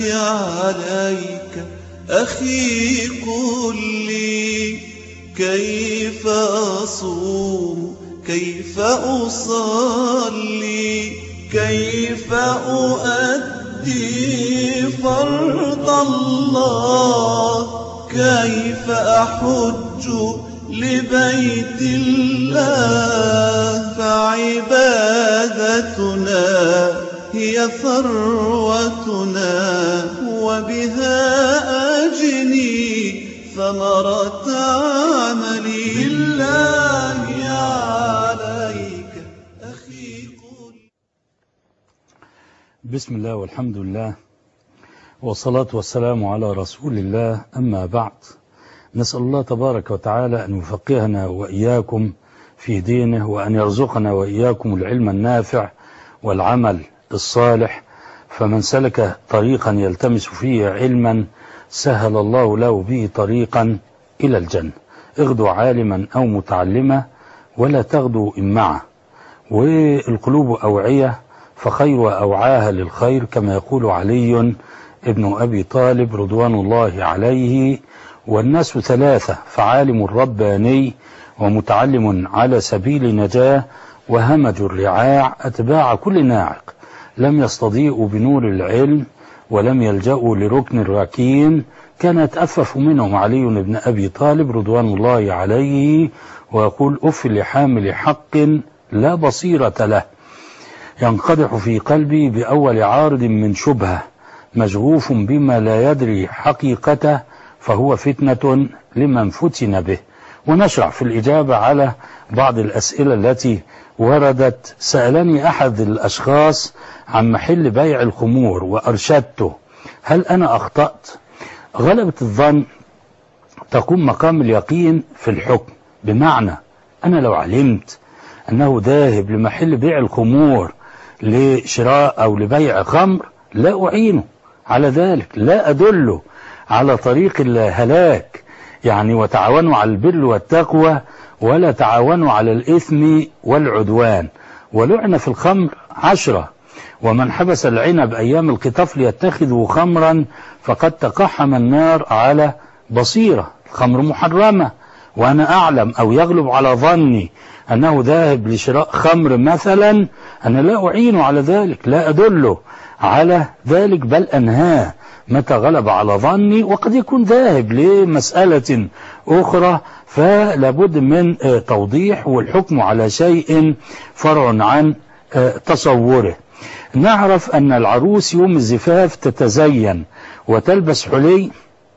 عليك أخي قل لي كيف أصوم كيف أصلي كيف أؤدي فرض الله كيف أحج لبيت الله فعبادتنا هي ثروتنا وبها أجني ثمرة عملي لله عليك أخي قل. بسم الله والحمد لله والصلاة والسلام على رسول الله، أما بعد، نسأل الله تبارك وتعالى أن يفقهنا وإياكم في دينه، وأن يرزقنا وإياكم العلم النافع والعمل الصالح. فمن سلك طريقا يلتمس فيه علما سهل الله له به طريقا إلى الجنة. اغدوا عالما أو متعلما ولا تغدوا إمعة، والقلوب أوعية فخير أوعاها للخير، كما يقول علي ابن أبي طالب رضوان الله عليه. والناس ثلاثة: فعالم رباني، ومتعلم على سبيل نجاة، وهمج الرعاع أتباع كل ناعق. لم يستضيئوا بنور العلم ولم يلجأوا لركن الركين. كان يتأفف منهم علي بن أبي طالب رضوان الله عليه ويقول: أف لحامل حق لا بصيرة له، ينقدح في قلبي بأول عارض من شبهة، مشغوف بما لا يدري حقيقته، فهو فتنة لمن فتن به. ونشرع في الإجابة على بعض الأسئلة التي وردت. سألني أحد الأشخاص عن محل بيع الخمور وأرشدته: هل أنا أخطأت؟ غلبة الظن تقوم مقام اليقين في الحكم، بمعنى أنا لو علمت أنه ذاهب لمحل بيع الخمور لشراء أو لبيع خمر لا أعينه على ذلك، لا أدله على طريق الهلاك، يعني وتعاونوا على البر والتقوى ولا تعاونوا على الإثم والعدوان. ولعن في الخمر 10: ومن حبس العنب أيام القطاف ليتخذه خمرا فقد تقحم النار على بصيرة. الخمر محرمة، وأنا أعلم أو يغلب على ظني أنه ذاهب لشراء خمر مثلا، أنا لا أعين على ذلك، لا أدله على ذلك، بل أنهاه متى غلب على ظني. وقد يكون ذاهب لمسألة أخرى، فلابد من توضيح، والحكم على شيء فرع عن تصوره. نعرف أن العروس يوم الزفاف تتزين وتلبس حلي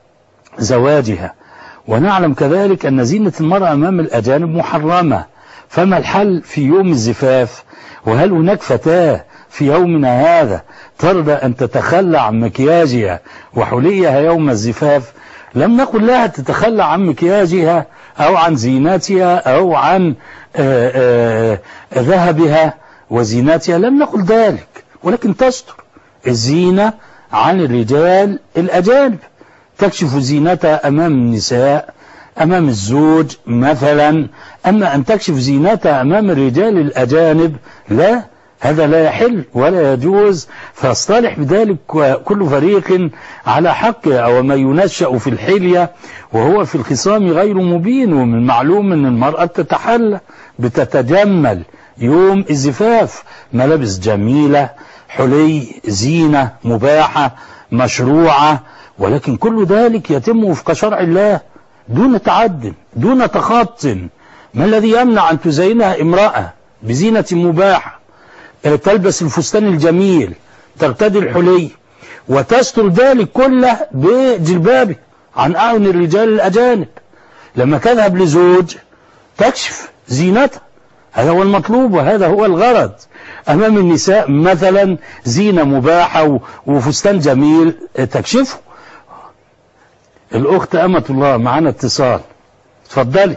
زواجها، ونعلم كذلك أن زينة المرأة أمام الأجانب محرمة. فما الحل في يوم الزفاف؟ وهل هناك فتاة في يومنا هذا ترضى أن تتخلى عن مكياجها وحليها يوم الزفاف؟ لم نقل لها تتخلى عن مكياجها أو عن زينتها أو عن ذهبها وزينتها، لم نقل ذلك، ولكن تستر الزينة عن الرجال الأجانب، تكشف زينتها أمام النساء، أمام الزوج مثلا. أما أن تكشف زينتها أمام الرجال الأجانب لا، هذا لا يحل ولا يجوز. فاصطلح بذلك كل فريق على حقه. أو ما ينشأ في الحلية وهو في الخصام غير مبين. ومن المعلوم أن المرأة تتحلى بتتجمل يوم الزفاف، ملابس جميلة، حلي، زينة مباحة مشروعة، ولكن كل ذلك يتم وفق شرع الله دون تعد دون تخط. ما الذي يمنع أن تزينها امرأة بزينة مباحة، تلبس الفستان الجميل، ترتدي الحلي، وتستر ذلك كله بجلبابه عن أعين الرجال الأجانب؟ لما تذهب لزوج تكشف زينتها، هذا هو المطلوب وهذا هو الغرض. أمام النساء مثلا زينة مباحة وفستان جميل تكشفه. الأخت أمة الله معنا اتصال، تفضلي.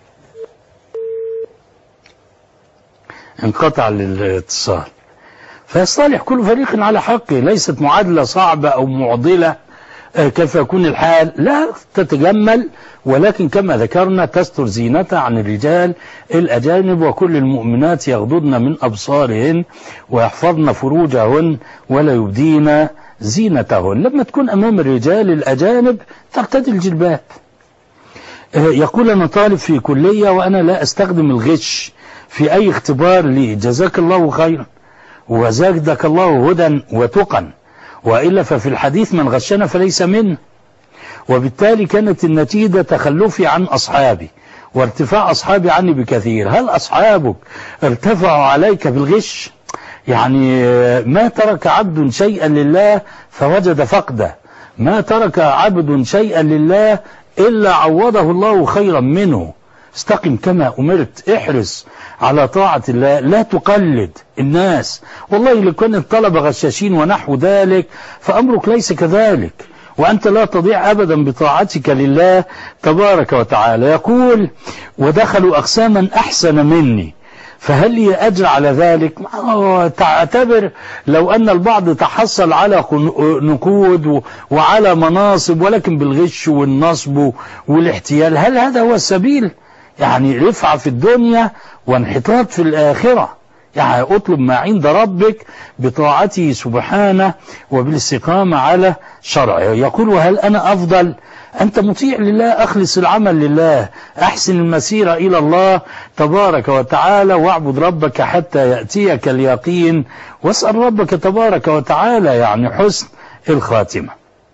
انقطع الاتصال. فيصطلح كل فريق على حقه، ليست معادلة صعبة أو معضلة كيف يكون الحال، لا، تتجمل، ولكن كما ذكرنا تستر زينتها عن الرجال الأجانب. وكل المؤمنات يغضضن من أبصارهن ويحفظن فروجهن ولا يبدين زينتهن. لما تكون أمام الرجال الأجانب ترتدي الجلباب. يقول أنا طالب في كلية وأنا لا أستخدم الغش في أي اختبار لي، جزاك الله خيرا وزادك الله هدى وتقا، وإلا ففي الحديث من غشنا فليس منا. وبالتالي كانت النتيجة تخلفي عن أصحابي وارتفاع أصحابي عني بكثير. هل أصحابك ارتفعوا عليك بالغش؟ يعني ما ترك عبد شيئا لله فوجد فقده، ما ترك عبد شيئا لله إلا عوضه الله خيرا منه. استقم كما أمرت، احرص على طاعة الله، لا تقلد الناس. والله لو كان الطلبة غشاشين ونحو ذلك فأمرك ليس كذلك، وأنت لا تضيع أبدا بطاعتك لله تبارك وتعالى. يقول ودخلوا أقساما أحسن مني فهل لي أجر على ذلك؟ تعتبر لو أن البعض تحصل على نقود وعلى مناصب ولكن بالغش والنصب والاحتيال، هل هذا هو السبيل؟ يعني رفعة في الدنيا وانحطاط في الآخرة. يعني اطلب ما عند ربك بطاعته سبحانه وبالاستقامة على شرعه. يقول وهل أنا أفضل؟ أنت مطيع لله، أخلص العمل لله، أحسن المسيرة إلى الله تبارك وتعالى، واعبد ربك حتى يأتيك اليقين، واسأل ربك تبارك وتعالى يعني حسن الخاتمة.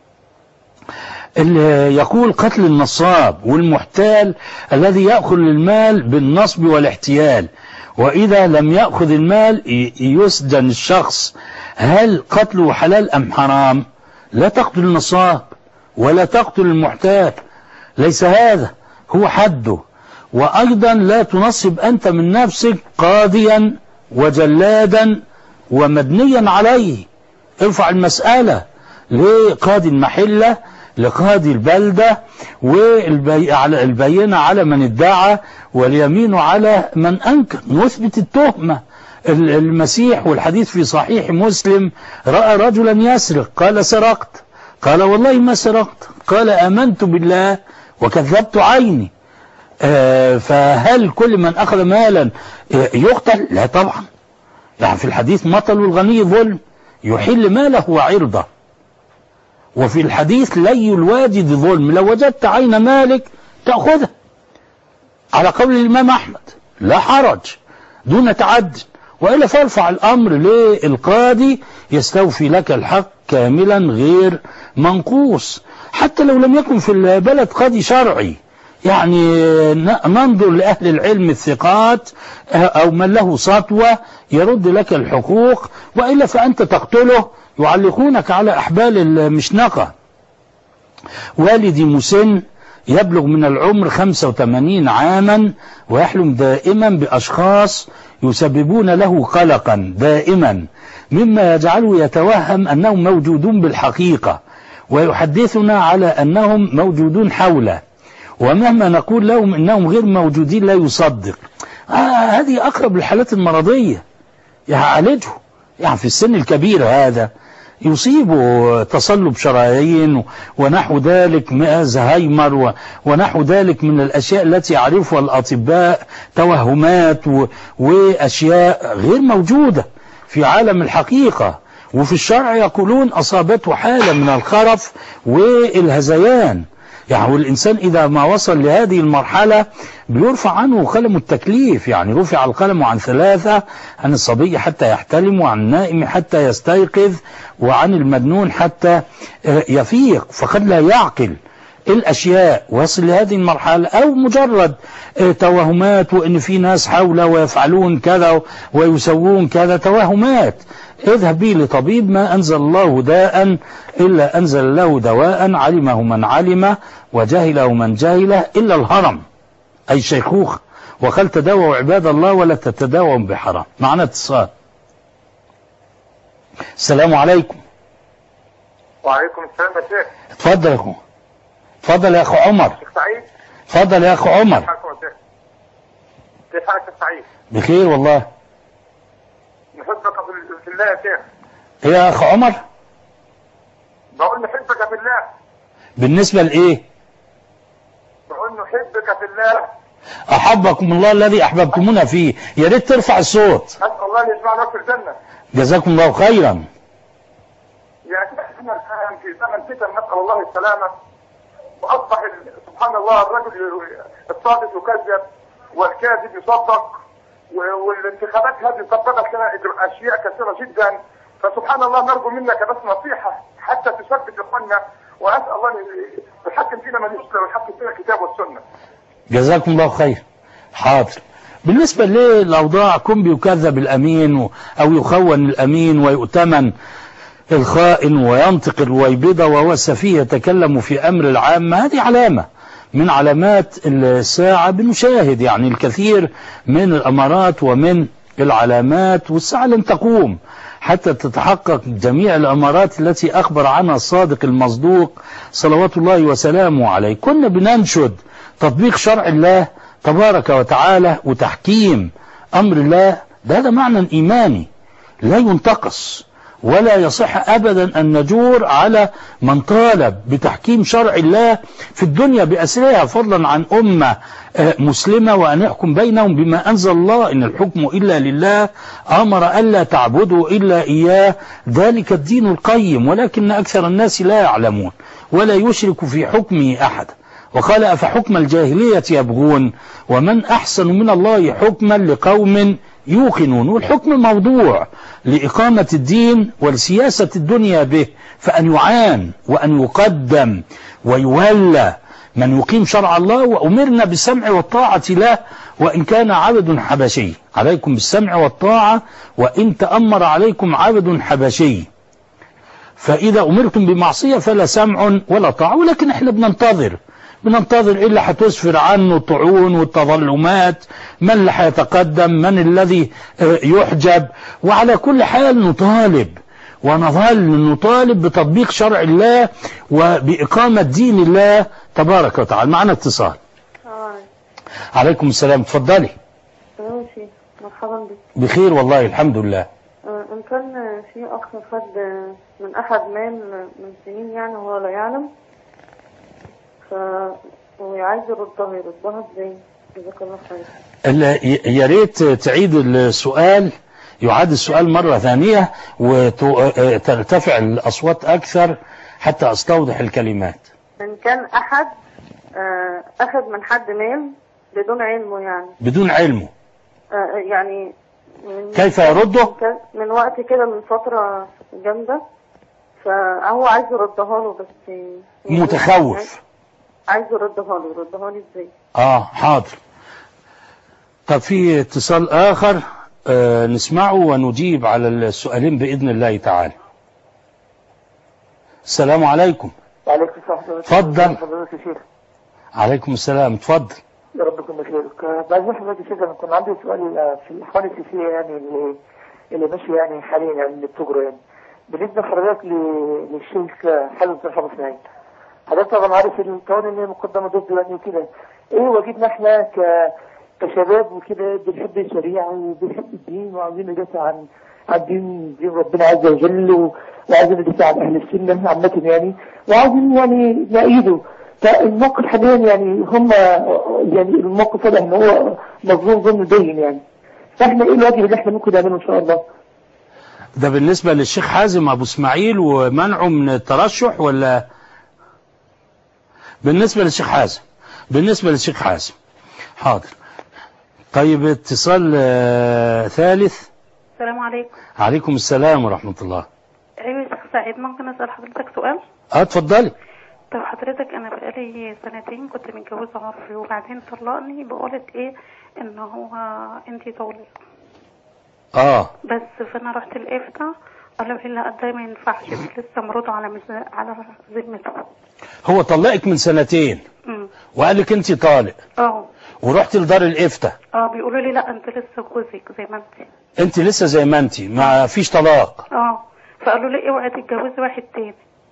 يقول قتل النصاب والمحتال الذي يأخذ المال بالنصب والاحتيال، وإذا لم يأخذ المال يسجن الشخص، هل قتله حلال أم حرام؟ لا تقتل النصاب ولا تقتل المحتال، ليس هذا هو حده. وأيضا لا تنصب أنت من نفسك قاضيا وجلادا ومدنيا عليه، ارفع المسألة لقاضي المحلة لقاضي البلدة، والبينة على من ادعى واليمين على من أنكر، نثبت التهمة. المسيح والحديث في صحيح مسلم رأى رجلا يسرق قال سرقت، قال والله ما سرقت، قال آمنت بالله وكذبت عيني. فهل كل من أخذ مالا يقتل؟ لا طبعا. يعني في الحديث مطل الغني ظلم يحل ماله وعرضه، وفي الحديث لي الواجد ظلم، لو وجدت عين مالك تأخذها على قول الإمام أحمد لا حرج دون تعد، وإلا فارفع الأمر للقاضي يستوفي لك الحق كاملا غير منقوص. حتى لو لم يكن في البلد قاضي شرعي، يعني ننظر لأهل العلم الثقات أو من له سطوة يرد لك الحقوق، وإلا فأنت تقتله يعلقونك على أحبال المشنقة. والدي مسن يبلغ من العمر 85 عاما ويحلم دائما بأشخاص يسببون له قلقا دائما، مما يجعله يتوهم أنهم موجودون بالحقيقة، ويحدثنا على أنهم موجودون حوله، ومهما نقول لهم أنهم غير موجودين لا يصدق. هذه أقرب الحالات المرضية، يعالجه. يعني في السن الكبير هذا يصيبه تصلب شرايين ونحو ذلك، زهايمر ونحو ذلك من الأشياء التي يعرفها الأطباء، توهمات وأشياء غير موجودة في عالم الحقيقة. وفي الشرع يقولون أصابته حالة من الخرف والهذيان. يعني الإنسان إذا ما وصل لهذه المرحلة بيرفع عنه قلم التكليف. يعني رفع القلم عن 3، عن الصبي حتى يحتلم، وعن النائم حتى يستيقظ، وعن المجنون حتى يفيق. فقد لا يعقل الأشياء ويصل لهذه المرحلة، أو مجرد توهمات وإن في ناس حوله ويفعلون كذا ويسوون كذا، توهمات. اذهب به لطبيب، ما أنزل الله داء إلا أنزل له دواء، علمه من علمه وجهله من جهله إلا الهرم أي شيخوخة. وقال تداووا عباد الله ولا تتداووا بحرام. معنا اتصال. السلام عليكم. وعليكم السلام يا شيخ. اتفضل يا اخو. اتفضل يا اخو عمر. شيخ سعيد. اتفضل يا اخو عمر. كيف حالك يا سعيد؟ بخير والله. نحبك في الله يا شيخ. ايه يا اخو عمر؟ بقول نحبك في الله. بالنسبة لايه؟ بقول نحبك في الله. احبكم الله الذي احببتمونا فيه. يا ريت ترفع الصوت. اسال الله ان يجمعنا في الجنه. جزاكم الله خيرا. يا شيخ احنا الان في زمن فتن نسال الله السلامه، واصبح سبحان الله الرجل الصادق يكذب والكاذب يصدق، والانتخابات هذه طبقت لنا اشياء كثيره جدا. فسبحان الله نرجو منك بس نصيحه حتى تثبت اخواننا، واسال الله ان يحكم فينا من يسلم ويحكم فينا الكتاب والسنه. جزاكم الله خير. حاضر. بالنسبة للأوضاع كن بيكذب الأمين أو يخون الأمين ويؤتمن الخائن وينطق الرويبضة وهو السفيه يتكلم في أمر العامة، هذه علامة من علامات الساعة. بنشاهد يعني الكثير من الأمارات ومن العلامات، والساعة لن تقوم حتى تتحقق جميع الأمارات التي أخبر عنها الصادق المصدوق صلوات الله وسلامه عليه. كنا بننشد تطبيق شرع الله تبارك وتعالى وتحكيم أمر الله، هذا معنى إيماني لا ينتقص، ولا يصح أبدا أن نجور على من طالب بتحكيم شرع الله في الدنيا بأسرها، فضلا عن أمة مسلمة، وأن يحكم بينهم بما أنزل الله، إن الحكم إلا لله، أمر ألا تعبدوا إلا إياه، ذلك الدين القيم، ولكن أكثر الناس لا يعلمون ولا يشرك في حكمه أحد. وقال أفحكم الجاهلية يبغون ومن أحسن من الله حكما لقوم يوقنون. والحكم موضوع لإقامة الدين ولسياسة الدنيا به، فأن يعان وأن يقدم ويولى من يقيم شرع الله، وأمرنا بالسمع والطاعة له وإن كان عبد حبشي. عليكم بالسمع والطاعة وإن تأمر عليكم عبد حبشي، فإذا أمرتم بمعصية فلا سمع ولا طاعة. ولكن احنا بننتظر إلا هتسفر عنه الطعون والتظلمات، من اللي هيتقدم، من الذي يحجب. وعلى كل حال نطالب ونظل نطالب بتطبيق شرع الله وبإقامة دين الله تبارك وتعالى. معنا اتصال. عليكم السلام، تفضلي. ماشي، مرحبا بك. بخير والله الحمد لله. إن كان في أخ خد من أحد مال من سنين يعني وهو لا يعلم، وعايز يردها ازاي؟ جزاك الله خير. يا ريت تعيد السؤال، يعاد السؤال مرة ثانية وترتفع الأصوات أكثر حتى أستوضح الكلمات. إن كان أحد أخذ من حد مال بدون علمه، يعني بدون علمه يعني كيف يرده؟ من وقت كده، من فترة جامدة، فهو عايز يردها له بس متخوف، عايز يردها لي ازاي؟ حاضر. طب في اتصال آخر نسمعه ونجيب على السؤالين بإذن الله تعالى. السلام عليكم. وعليكم السلام. تفضل. عليكم السلام، تفضل. يا رب يكون بخير. بعد حضرتك يا شيخ، انا كان عندي سؤال في الاخوان السياسيه يعني اللي ماشي يعني حاليا، يعني اللي بتجرى يعني بالنسبه لحضرتك للشيخ حازم صلاح اسماعيل. حضرتك طبعا عارف القوانين اللي هي مقدمه ضده يعني وكده، ايه واجبنا احنا كشباب وكده بنحب الشريعه وبنحب الدين وعايزين ندافع عن دين ربنا عز وجل، وعايزين ندافع عن اهل السنه عامه يعني، وعايزين يعني نأيده. فالموقف حاليا يعني هم يعني الموقف واضح ان هو مظلوم ظلم باين يعني، فاحنا ايه الواجب اللي احنا ممكن نعمله ان شاء الله؟ ده بالنسبه للشيخ حازم ابو اسماعيل ومنعه من الترشح، ولا بالنسبه للشيخ حازم؟ بالنسبه للشيخ حازم. حاضر. طيب اتصال ثالث. السلام عليكم. عليكم السلام ورحمه الله. ايوه يا شيخ سعيد، ممكن اسال حضرتك سؤال؟ اتفضلي. طب حضرتك انا بقالي سنتين كنت متجوزه عرفي، وبعدين طلقني بقولت ايه ان هو انتي طالق. بس فانا رحت الافتاء قالوا لي لا ده ما ينفعش، لسه مرضى على ذمته. هو طلقك من سنتين وقال لك انتي طالق. ورحت لدار الافتاء. بيقولوا لي لا انت لسه جوزك زي ما انت لسه زي ما انت، ما فيش طلاق. فقالوا لي اوعي تتجوزي واحد تاني.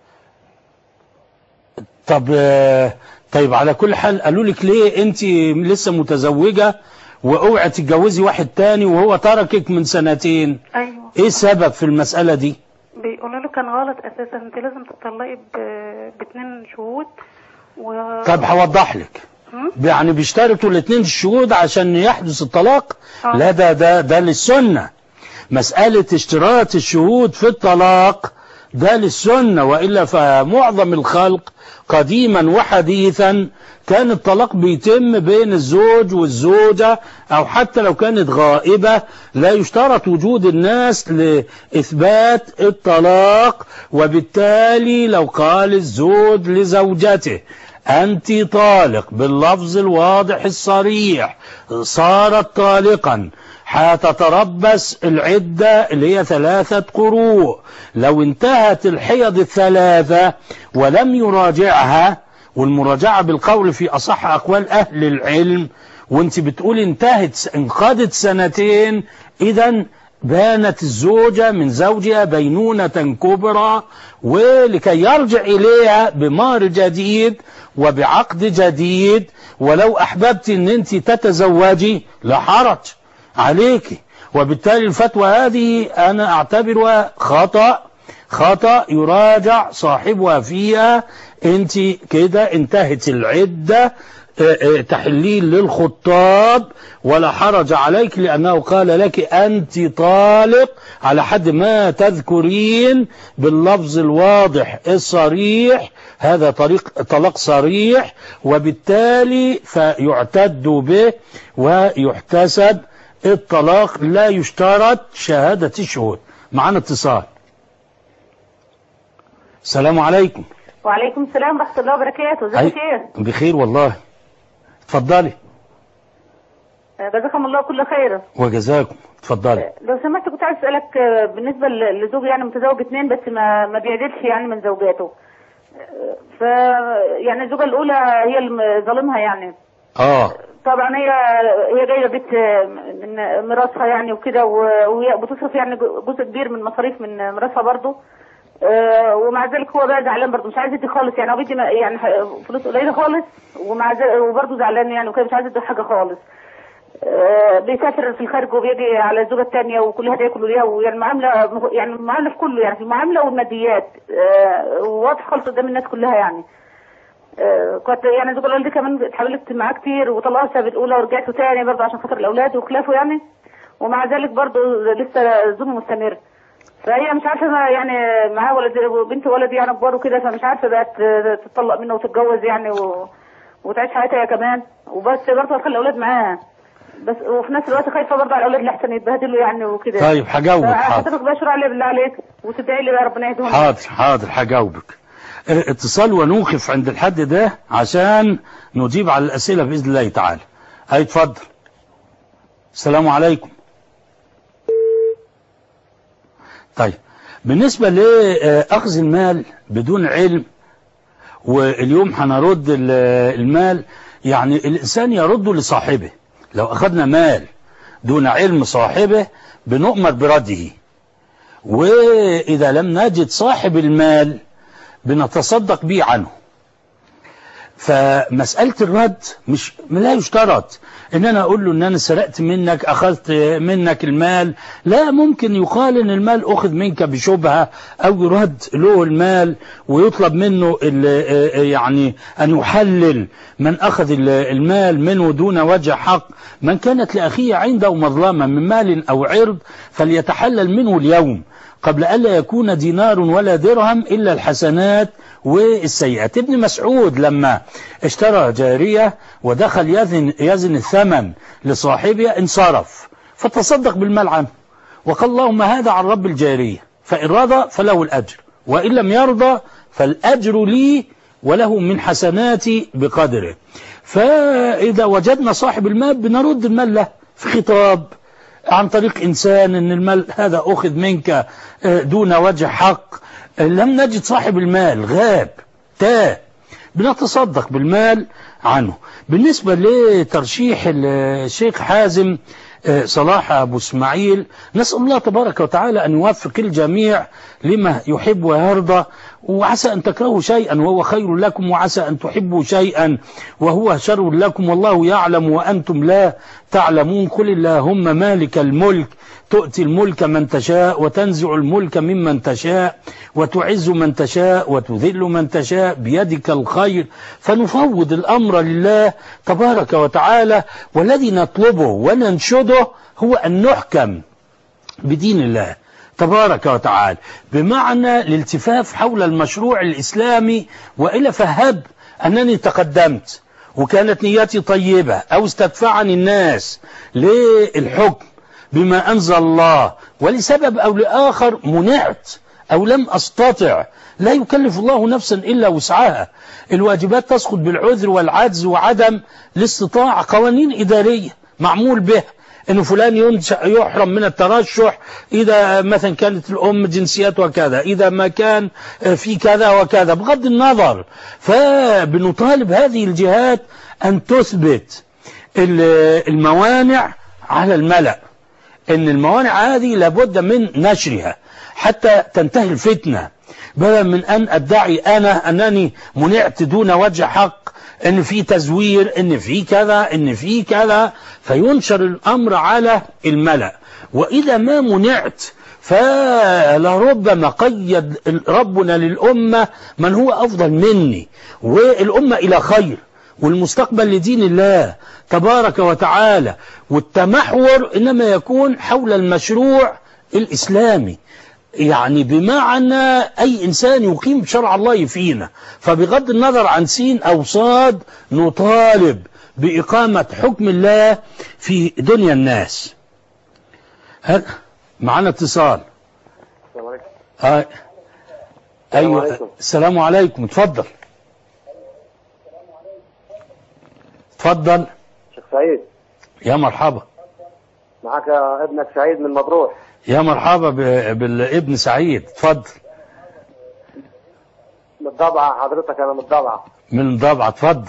طيب على كل حال قالوا لك ليه انت لسه متزوجة واوعي تتجوزي واحد تاني وهو تركك من سنتين؟ ايوه. ايه السبب في المسألة دي؟ بيقولوا له كان غلط اساسا، انت لازم تطلقي ب2 شهود طب هوضح لك. يعني بيشترطوا ال2 الشهود عشان يحدث الطلاق؟ لا ده للسنة. مسألة اشتراط الشهود في الطلاق ده للسنة، وإلا فمعظم الخلق قديما وحديثا كان الطلاق بيتم بين الزوج والزوجة، أو حتى لو كانت غائبة لا يشترط وجود الناس لإثبات الطلاق. وبالتالي لو قال الزوج لزوجته أنت طالق باللفظ الواضح الصريح صارت طالقا، هتتربص العدة اللي هي 3 قروء. لو انتهت الحيض الثلاثة ولم يراجعها، والمراجعة بالقول في أصح أقوال أهل العلم، وانت بتقول انقضت 2، إذن بانت الزوجة من زوجها بينونة كبرى، ولكي يرجع إليها بمهر جديد وبعقد جديد. ولو أحببت أن أنت تتزوجي لا حرج عليك. وبالتالي الفتوى هذه أنا أعتبرها خطأ يراجع صاحبها فيها. أنت كده انتهت العدة، تحليل للخطاب ولا حرج عليك، لأنه قال لك أنت طالق على حد ما تذكرين باللفظ الواضح الصريح. هذا طلاق صريح، وبالتالي فيعتد به ويحتسب الطلاق، لا يشترط شهادة الشهود. معنا اتصال. السلام عليكم. وعليكم السلام ورحمة الله وبركاته. ازيك يا شيخ؟ بخير والله. اتفضلي. جزاكم الله كل خير. وجزاكم. اتفضلي. لو سمحت كنت عايز اسالك بالنسبه لزوج يعني متزوج 2 بس ما بيعدلش يعني من زوجاته. يعني الزوجه الاولى هي اللي ظالمها يعني. طبعا هي جايه بيت من ميراثها يعني وكده، وهي بتصرف يعني جزء كبير من مصاريف من ميراثها برضه. ومع ذلك هو بقى زعلان برضه، مش عايز يدي خالص يعني، هو بيدي يعني فلوس قليله خالص، ومع ذلك وبرضه زعلان يعني وكده، مش عايز يدي حاجه خالص. بيسافر في الخارج وبيجي على الزوجه الثانيه وكل هذا ياكل ليها، ويعني المعامله في كله يعني، في المعامله والماديات واضح خالص قدام الناس كلها يعني. كنت يعني الزوجه الاولى دي كمان اتحاولت معاه كتير وطلقتها بالاولى ورجعت ثاني برضه عشان خاطر الاولاد وخلافه يعني، ومع ذلك برضه لسه ظلم مستمر. فهي مش عارفه يعني معاه ولد بنت ولد يعني كبار وكده، فمش عارفه بقت تطلق منه وتتجوز يعني وتعيش حياتها هي كمان، وبس برضه هتخلي الاولاد معاها بس، وفي نفس الوقت خايفه برضه على الاولاد لحسن يتبهدلوا يعني وكده. طيب هجاوبك. حضرتك بقى شرع لي بالله عليك وتدعي لي بقى ربنا يهديهم. حاضر هجاوبك. اتصال ونوقف عند الحد ده عشان نجيب على الاسئله باذن الله تعالى. اتفضل. السلام عليكم. طيب بالنسبة لأخذ المال بدون علم، واليوم هنرد المال، يعني الإنسان يرده لصاحبه. لو أخذنا مال دون علم صاحبه بنؤمر برده، وإذا لم نجد صاحب المال بنتصدق به عنه. فمسألة الرد لا يشترط ان انا اقول له ان انا سرقت منك، اخذت منك المال. لا، ممكن يقال ان المال اخذ منك بشبهة، او يرد له المال ويطلب منه يعني ان يحلل من اخذ المال منه دون وجه حق. من كانت لاخيه عنده مظلمة من مال او عرض فليتحلل منه اليوم قبل ألا يكون دينار ولا درهم إلا الحسنات والسيئات. ابن مسعود لما اشترى جارية ودخل يزن الثمن لصاحبها انصرف فتصدق بالمال عنه، وقال اللهم هذا عن رب الجارية، فإن رضى فله الأجر، وإن لم يرضى فالأجر لي وله من حسناتي بقدره. فإذا وجدنا صاحب المال بنرد المال له في خطاب عن طريق إنسان ان المال هذا أخذ منك دون وجه حق. لم نجد صاحب المال، غاب تاه، بنتصدق بالمال عنه. بالنسبة لترشيح الشيخ حازم صلاح أبو اسماعيل، نسأل الله تبارك وتعالى أن يوفق الجميع لما يحب ويرضى، وعسى أن تكرهوا شيئا وهو خير لكم، وعسى أن تحبوا شيئا وهو شر لكم، والله يعلم وأنتم لا تعلمون. قل اللهم مالك الملك تؤتي الملك من تشاء وتنزع الملك ممن تشاء وتعز من تشاء وتذل من تشاء بيدك الخير. فنفوض الأمر لله تبارك وتعالى، والذي نطلبه وننشده هو أن نحكم بدين الله تبارك وتعالى، بمعنى الالتفاف حول المشروع الإسلامي، وإلا فهب أنني تقدمت وكانت نياتي طيبة أو استدفعني الناس للحكم بما أنزل الله ولسبب أو لآخر منعت أو لم أستطع. لا يكلف الله نفسا إلا وسعها، الواجبات تسقط بالعذر والعجز وعدم الاستطاعة. قوانين إدارية معمول بها إنه فلان يحرم من الترشح إذا مثلا كانت الأم جنسيتها كذا، إذا ما كان في كذا وكذا، بغض النظر. فبنطالب هذه الجهات أن تثبت الموانع على الملأ، إن الموانع هذه لابد من نشرها حتى تنتهي الفتنة، بدلا من أن أدعي أنا أنني منعت دون وجه حق، إن في تزوير، إن في كذا، إن في كذا، فينشر الأمر على الملأ. وإذا ما منعت فلربما قيد ربنا للأمة من هو أفضل مني، والأمة إلى خير والمستقبل لدين الله تبارك وتعالى. والتمحور إنما يكون حول المشروع الإسلامي، يعني بمعنى أي إنسان يقيم شرع الله فينا، فبغض النظر عن سين أو صاد نطالب بإقامة حكم الله في دنيا الناس. معنا اتصال. السلام عليكم. أيوة، السلام عليكم، اتفضل. اتفضل شيخ سعيد. يا مرحبا. معك ابنك سعيد من مطروح. يا مرحبا بالابن سعيد، اتفضل. من الضبعة حضرتك، أنا من الضبعة. من الضبعة، اتفضل.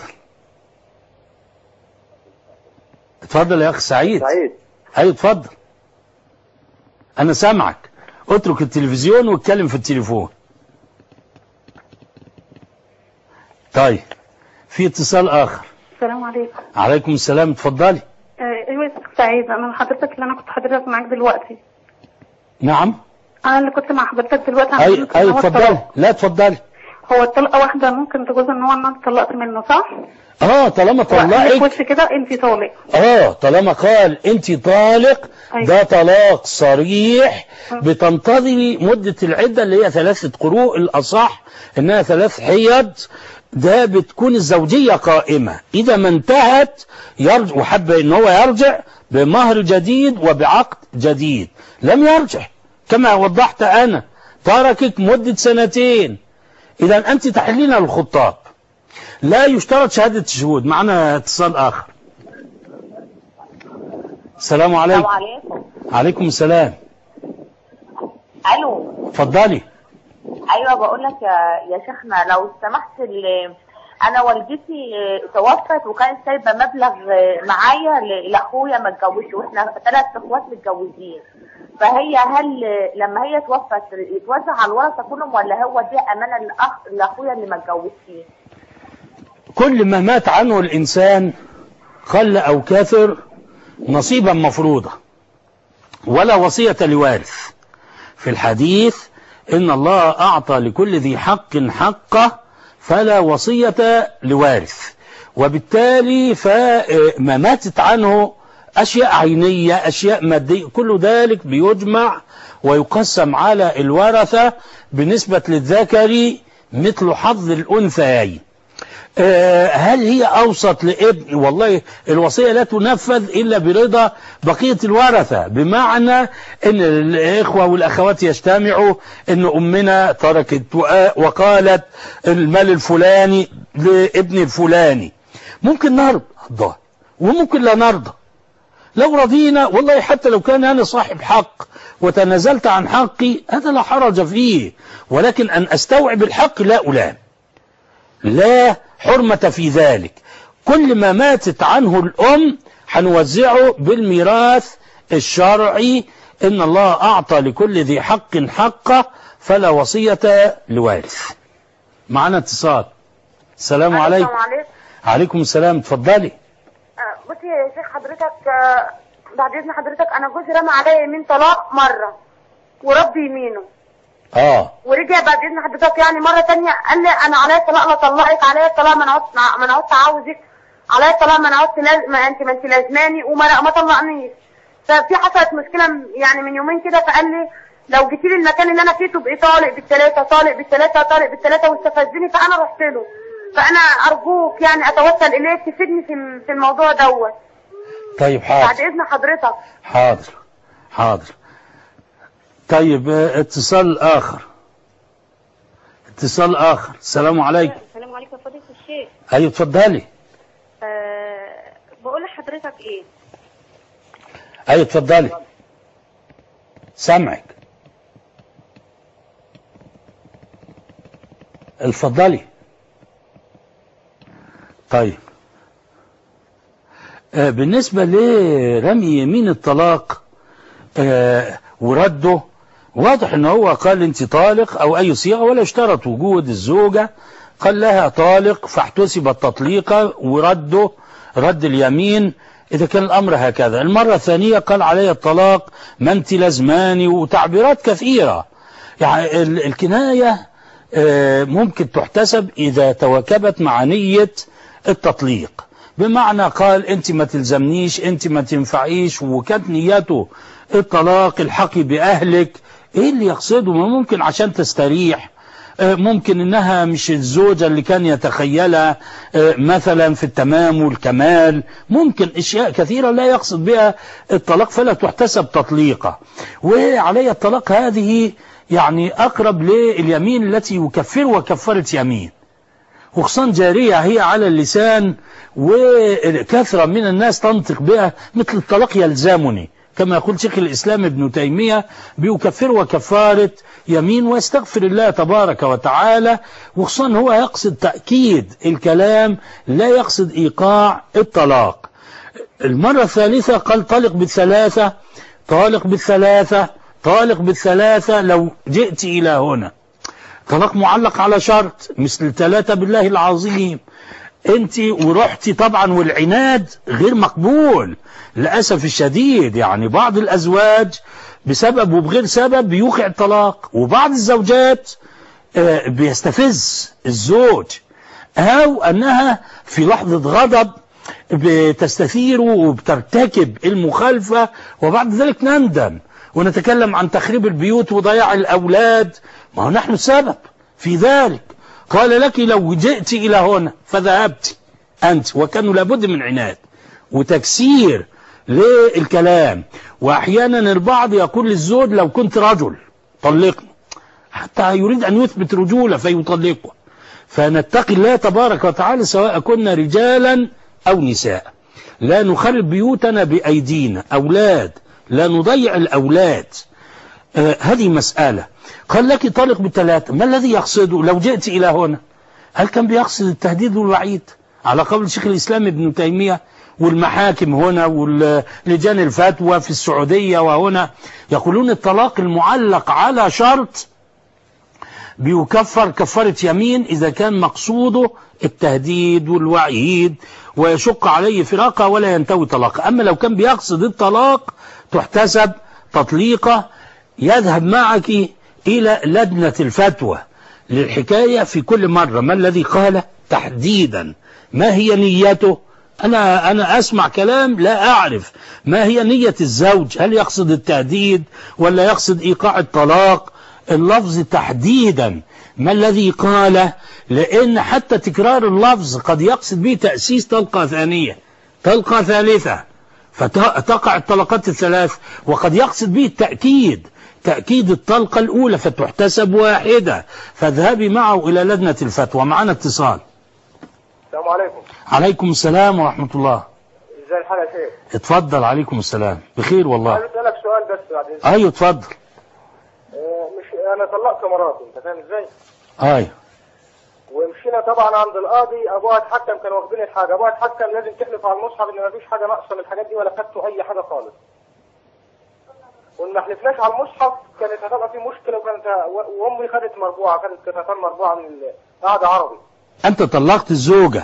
اتفضل يا أخي سعيد. سعيد. أيوة اتفضل، أنا سامعك. اترك التلفزيون واتكلم في التليفون. طيب، في اتصال آخر. السلام عليكم. عليكم السلام، اتفضلي. ايوه يا شيخ سعيد، انا حضرتك اللي انا كنت حضرتك معاك دلوقتي. نعم، انا اللي كنت مع حضرتك دلوقتي. ايوه اتفضلي. لا اتفضلي. هو الطلقه واحده ممكن تجوز ان هو انا طلقت منه، صح؟ طالما طلقك وش كده انت طالق. طالما قال انت طالق، أيوة. ده طلاق صريح. بتنتظري مدة العدة اللي هي 3 قروء، الأصح انها 3 حيض. ده بتكون الزوجية قائمة. إذا ما انتهت يرجع، وحب ان هو يرجع بمهر جديد وبعقد جديد. لم يرجع كما وضحت أنا، تركك مدة 2 إذا أنت تحلين الخطاب، لا يشترط شهادة الشهود. معنا اتصال آخر. السلام عليكم. السلام عليكم. عليكم السلام. الو، اتفضلي. ايوه، بقول لك يا شيخنا لو سمحت، انا والدتي توفت وكانت سايبه مبلغ معايا لاخويا ما اتجوزش، واحنا 3 اخوات متجوزين. فهي هل لما هي توفت يتوزع على الورثه كلهم، ولا هو دي امانه لاخويا اللي ما اتجوزش؟ كل ما مات عنه الانسان قل او كثر نصيبا مفروضا، ولا وصيه لوارث. في الحديث ان الله اعطى لكل ذي حق حقه فلا وصيه لوارث. وبالتالي فما ماتت عنه أشياء عينية، أشياء مادية، كل ذلك بيجمع ويقسم على الورثة بنسبة للذكر مثل حظ الأنثيين. هل هي أوسط لابن؟ والله الوصية لا تنفذ إلا برضا بقية الورثة، بمعنى أن الإخوة والأخوات يجتمعوا أن أمنا تركت وقالت المال الفلاني لابن الفلاني. ممكن نرضى وممكن لا نرضى. لو رضينا والله حتى لو كان أنا صاحب حق وتنازلت عن حقي هذا لا حرج فيه، ولكن أن أستوعب الحق لا ألام، لا حرمة في ذلك. كل ما ماتت عنه الأم هنوزعه بالميراث الشرعي. إن الله أعطى لكل ذي حق حقه فلا وصية لوارث. معنا اتصال. السلام عليكم. عليكم السلام، اتفضلي. بصي يا شيخ حضرتك، بعد اذن حضرتك، انا جوزي رمى عليا يمين طلاق مره ورب يمينه. ورجع بعد اذن حضرتك يعني مره ثانيه قال لي انا عليا طلاق، لا طلقك، عليا طلاق، ما انا عدت عاوزك، عليا طلاق، ما انا عدت ما انت لازماني، وما طلقنيش. ففي حصلت مشكله يعني من يومين كده، فقال لي لو جيت لي المكان اللي انا فيه تبقي طالق بالثلاثه طالق بالثلاثه طالق بالثلاثه واستفزني، فانا رحت له. فانا ارجوك يعني اتوسل اليك تفيدني في الموضوع دوت. طيب حاضر بعد اذن حضرتك. حاضر. طيب اتصال اخر. السلام عليكم. السلام عليكم فضيلة الشيخ. ايوه اتفضلي. بقول لحضرتك ايه؟ ايوه اتفضلي سامعك. اتفضلي. طيب بالنسبة لرمي يمين الطلاق ورده، واضح ان هو قال انت طالق او اي صيغة، ولا اشترط وجود الزوجة، قال لها طالق فاحتسب تطليقا ورده رد اليمين اذا كان الامر هكذا. المرة الثانية قال علي الطلاق ما انت لازماني، وتعبيرات كثيرة. يعني الكناية ممكن تحتسب اذا تواكبت مع نية التطليق، بمعنى قال انت ما تلزمنيش، انت ما تنفعيش، وكانت نيته الطلاق، الحقي باهلك. ايه اللي يقصده؟ ما ممكن عشان تستريح، ممكن انها مش الزوجة اللي كان يتخيلها مثلا في التمام والكمال، ممكن اشياء كثيرة لا يقصد بها الطلاق فلا تحتسب تطليقة. وعلي الطلاق هذه يعني اقرب لليمين التي يكفر وكفرت يمين، وخصوصا جارية هي على اللسان وكثرة من الناس تنطق بها، مثل الطلاق يلزمني كما يقول شيخ الإسلام ابن تيمية، بيكفر وكفارة يمين ويستغفر الله تبارك وتعالى. وخصوصا هو يقصد تأكيد الكلام لا يقصد إيقاع الطلاق. المرة الثالثة قال طالق بالثلاثة لو جئت إلى هنا. طلاق معلق على شرط مثل 3 بالله العظيم، انت ورحتي طبعا، والعناد غير مقبول للأسف الشديد. يعني بعض الأزواج بسبب وبغير سبب بيوقع الطلاق، وبعض الزوجات بيستفز الزوج، أو أنها في لحظة غضب بتستثير وبترتكب المخالفة، وبعد ذلك نندم ونتكلم عن تخريب البيوت وضياع الأولاد. ما هو نحن السبب في ذلك. قال لك لو جئت إلى هنا فذهبت أنت، وكانوا لابد من عناد وتكسير للكلام. وأحيانا البعض يقول للزوج لو كنت رجل طلقني، حتى يريد أن يثبت رجولة فيطلقه. فنتقي الله تبارك وتعالى سواء كنا رجالا أو نساء، لا نخرب بيوتنا بأيدينا، أولاد لا نضيع الأولاد. هذه مسألة. قال لك طالق بالثلاثة، ما الذي يقصده لو جئت إلى هنا؟ هل كان بيقصد التهديد والوعيد على قول شيخ الإسلام ابن تيمية والمحاكم هنا ولجان الفتوى في السعودية وهنا يقولون الطلاق المعلق على شرط بيكفر كفارة يمين إذا كان مقصوده التهديد والوعيد ويشق عليه فراقه ولا ينتوي طلاقه. أما لو كان بيقصد الطلاق تحتسب تطليقه. يذهب معك إلى لجنة الفتوى للحكاية في كل مرة ما الذي قال تحديدا، ما هي نيته. أنا أسمع كلام لا أعرف ما هي نية الزوج، هل يقصد التهديد ولا يقصد إيقاع الطلاق. اللفظ تحديدا ما الذي قال، لأن حتى تكرار اللفظ قد يقصد به تأسيس طلقة ثانية طلقة ثالثة فتقع الطلقات الثلاث، وقد يقصد به التأكيد تأكيد الطلقة الأولى فتحتسب واحدة. فاذهبي معه إلى لجنة الفتوى. معنا اتصال. السلام عليكم. عليكم السلام ورحمة الله. ازاي الحال يا شيخ؟ اتفضل. عليكم السلام. بخير والله. عايز اسالك سؤال بس بعدين. ايوه اتفضل. مش انا طلقت مراتي، انت فاهم ازاي؟ ايوه. ومشينا طبعا عند القاضي، ابوها اتحكم، كانوا واخدين الحاجه، ابوها اتحكم لازم تحلف على المصحف ان مفيش حاجه ناقصه من الحاجات دي ولا خدتوا اي حاجه خالص. وان ما حلفناش على المصحف كانت هتبقى في مشكله، وامي خدت مربوعه، خدت كتاتان مربوعه من قاعده عربي. انت طلقت الزوجه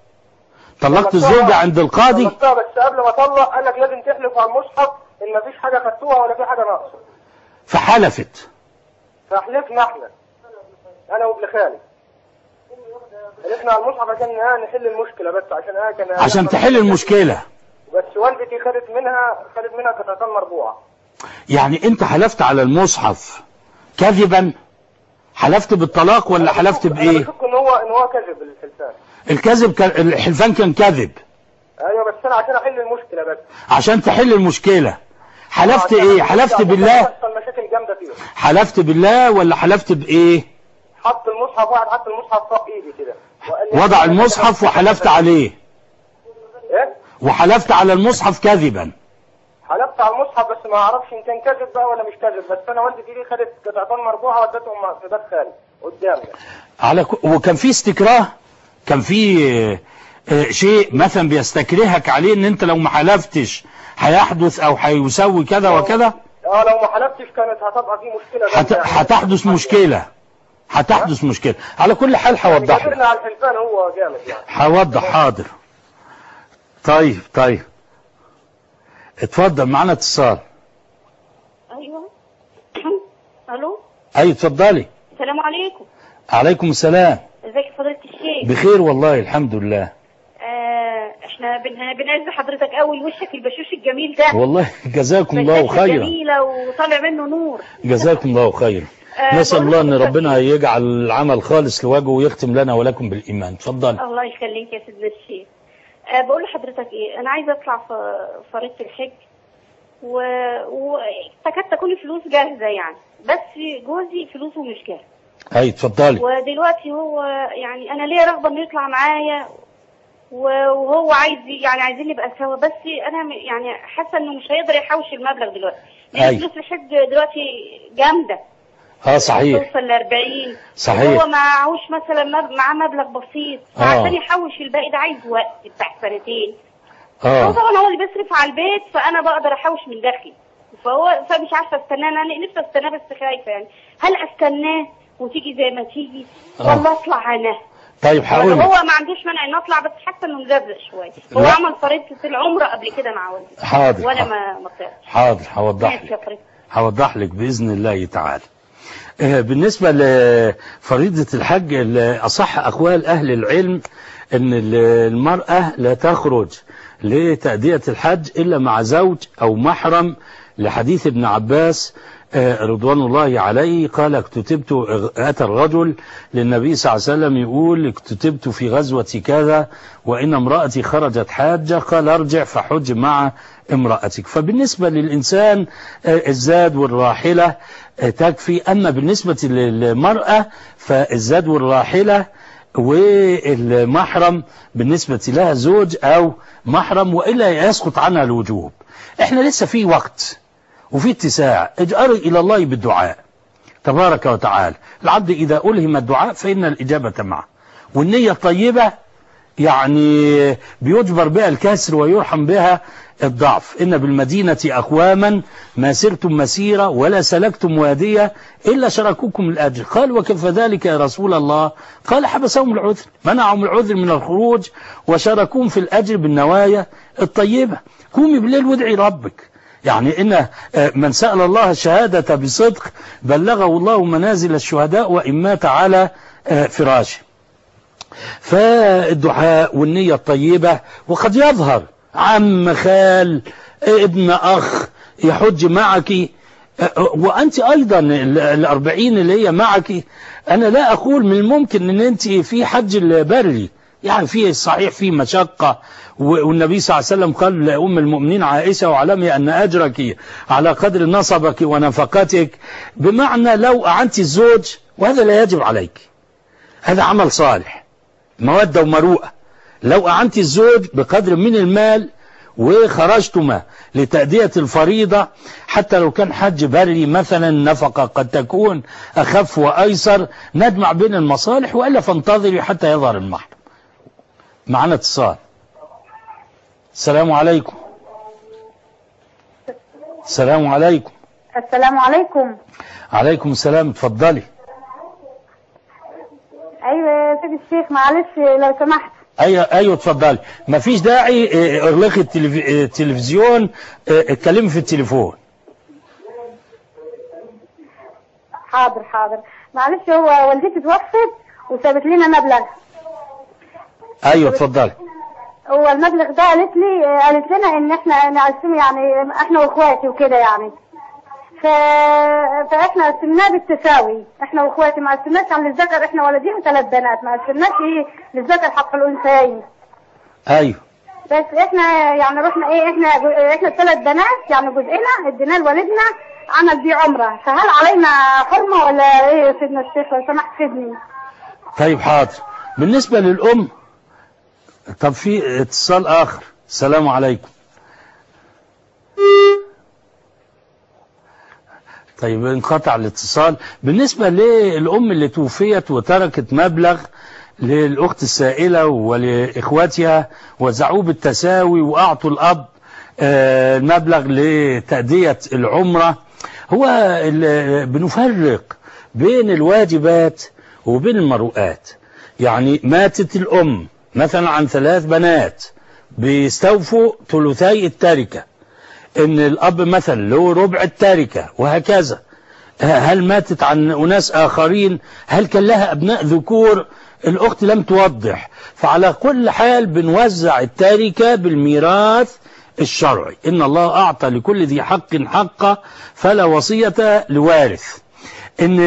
عند القاضي؟ طلقتها بس قبل ما اطلق قال لك لازم تحلف على المصحف ان مفيش حاجه خدتوها ولا في حاجه ناقصه. فحلفت. فحلفنا احنا انا وابن خالي، حلفنا على المصحف عشان نحل المشكله، بس عشان تحل المشكله. بس والدتي خدت منها كتاتان مربوعه. يعني انت حلفت على المصحف كذبا؟ حلفت بالطلاق ولا حلفت بايه؟ انا بشك ان هو كذب الحلفان. الحلفان كان كذب. ايوه بس انا عشان احل المشكله بس. عشان تحل المشكله حلفت ايه؟ حلفت بالله؟ مشاكل جامده فيه. حلفت بالله ولا حلفت بايه؟ حط المصحف، واحد حط المصحف فوق ايدي كده وضع المصحف وحلفت عليه. ايه؟ وحلفت على المصحف كذبا. حلفت على المصحف بس ما اعرفش ان كان كذب بقى ولا مش كذب، بس انا والدتي دي خدت قطعتين مرفوعه ودتهم في باب خالي قدامي. وكان في استكراه؟ كان في شيء مثلا بيستكرهك عليه ان انت لو ما حلفتش هيحدث او هيسوي كذا وكذا؟ لو ما حلفتش كانت هتبقى في مشكله. هتحدث مشكله. هتحدث مشكله. على كل حال هوضح لك. على الحلفان هو جامد يعني. هوضح. حاضر. طيب اتفضل، معنا اتصال. ايوه. الو. ايوه اتفضلي. السلام عليكم. عليكم السلام. ازيك فضيلة الشيخ؟ بخير والله الحمد لله. احنا بنعز حضرتك قوي لوشك البشوش الجميل ده. والله جزاكم الله خيرا. جميلة وطالع منه نور. جزاكم الله خيرا. نسأل الله ان ربنا يجعل العمل خالص لوجهه ويختم لنا ولكم بالايمان. اتفضل. الله يخليك يا سيدنا الشيخ. بقول لحضرتك ايه، انا عايزه اطلع في فريضة الحج وتكاد تكون فلوس جاهزة يعني، بس جوزي فلوسه مش جاهزة. اي اتفضلي. ودلوقتي هو يعني انا ليا رغبة انه يطلع معايا وهو عايزين نبقى سوا، بس انا يعني حاسة انه مش هيقدر يحوش المبلغ دلوقتي، لان فلوس الحج دلوقتي جامدة. صحيح. توصل ل40. صحيح. هو معهوش مثلا معاه مبلغ بسيط، فعشان يحوش الباقي ده عايز وقت بتاع سنتين. هو طبعا هو اللي بيصرف على البيت، فانا بقدر احوش من داخلي، فمش عارفه استناه. انا نفسي استناه بس خايفه يعني، هل استناه وتيجي زي ما تيجي ولا اطلع انا؟ طيب هقول هو ما عندوش مانع انه اطلع، بس حاسه انه مزبزق شويه. هو عمل فريضه العمره قبل كده مع والدي. حاضر. وانا ما طلعتش. حاضر هوضح لك باذن الله تعالى. بالنسبة لفريضة الحج، أصح أقوال أهل العلم أن المرأة لا تخرج لتأدية الحج إلا مع زوج أو محرم، لحديث ابن عباس رضوان الله عليه قال أتى الرجل للنبي صلى الله عليه وسلم يقول اكتتبت في غزوة كذا وإن امرأتي خرجت حاجة، قال ارجع فحج مع امرأتك. فبالنسبة للإنسان الزاد والراحلة تكفي، أما بالنسبة للمرأة فالزاد والراحلة والمحرم بالنسبة لها زوج أو محرم، وإلا يسقط عنها الوجوب. احنا لسه في وقت وفي اتساع. اجأري إلى الله بالدعاء تبارك وتعالى. العبد إذا ألهم الدعاء فإن الإجابة معه، والنية الطيبة يعني بيجبر بها الكسر ويرحم بها الضعف. إن بالمدينة أقواما ما سرتم مسيرة ولا سلكتم وادية إلا شركوكم الأجر. قال وكيف ذلك يا رسول الله؟ قال حبسهم العذر، منعهم العذر من الخروج وشاركوهم في الأجر بالنوايا الطيبة. قومي بالليل وادعي ربك، يعني إن من سأل الله الشهادة بصدق بلغه الله منازل الشهداء وإن مات على فراشه. فالدعاء والنية الطيبة، وقد يظهر عم خال ابن أخ يحج معك، وأنت أيضا 40 اللي هي معك. أنا لا أقول من الممكن أن أنت في حج البري، يعني فيه صحيح فيه مشقة، والنبي صلى الله عليه وسلم قال لأم المؤمنين عائشة واعلمي أن أجرك على قدر نصبك ونفقتك، بمعنى لو أعنت الزوج، وهذا لا يجب عليك، هذا عمل صالح مودة ومروءة. لو أعنت الزوج بقدر من المال وخرجتما لتأدية الفريضة، حتى لو كان حج بري مثلا، نفقة قد تكون أخف وأيسر، نجمع بين المصالح، وإلا فانتظري حتى يظهر المحرم. معنا اتصال. السلام عليكم. السلام عليكم. السلام عليكم. عليكم السلام، اتفضلي. ايوه يا سيدي الشيخ، معلش لو سمحت. ايوه اتفضلي، مفيش داعي اغلقي التلفزيون، اتكلمي في التليفون. حاضر. معلش، هو والدتي توفت وسابت لنا مبلغ. ايوه اتفضلي. هو المبلغ ده قالت لنا ان احنا نقسمه، يعني احنا واخواتي وكده يعني. فاحنا قسمناه بالتساوي، احنا واخواتي ما قسمناش عن الذكر، احنا ولدين 3 بنات، ما قسمناش للذكر حق الانثيين. ايوه. بس احنا يعني رحنا احنا 3 بنات يعني جزئنا اديناه لوالدنا عمل بيه عمره، فهل علينا حرمه ولا ايه يا سيدنا الشيخ لو سمحت فيدني؟ طيب حاضر. بالنسبه للام، طب في اتصال اخر. السلام عليكم. طيب انقطع الاتصال. بالنسبة للأم اللي توفيت وتركت مبلغ للأخت السائلة ولإخواتها وزعوه بالتساوي وأعطوا الأب المبلغ لتأدية العمرة، هو بنفرق بين الواجبات وبين المروءات. يعني ماتت الأم مثلا عن 3 بنات بيستوفوا ثلثي التركة، ان الاب مثلا له ربع التركة وهكذا. هل ماتت عن اناس اخرين؟ هل كان لها ابناء ذكور؟ الاخت لم توضح. فعلى كل حال بنوزع التركة بالميراث الشرعي. ان الله اعطى لكل ذي حق حقه فلا وصية لوارث. ان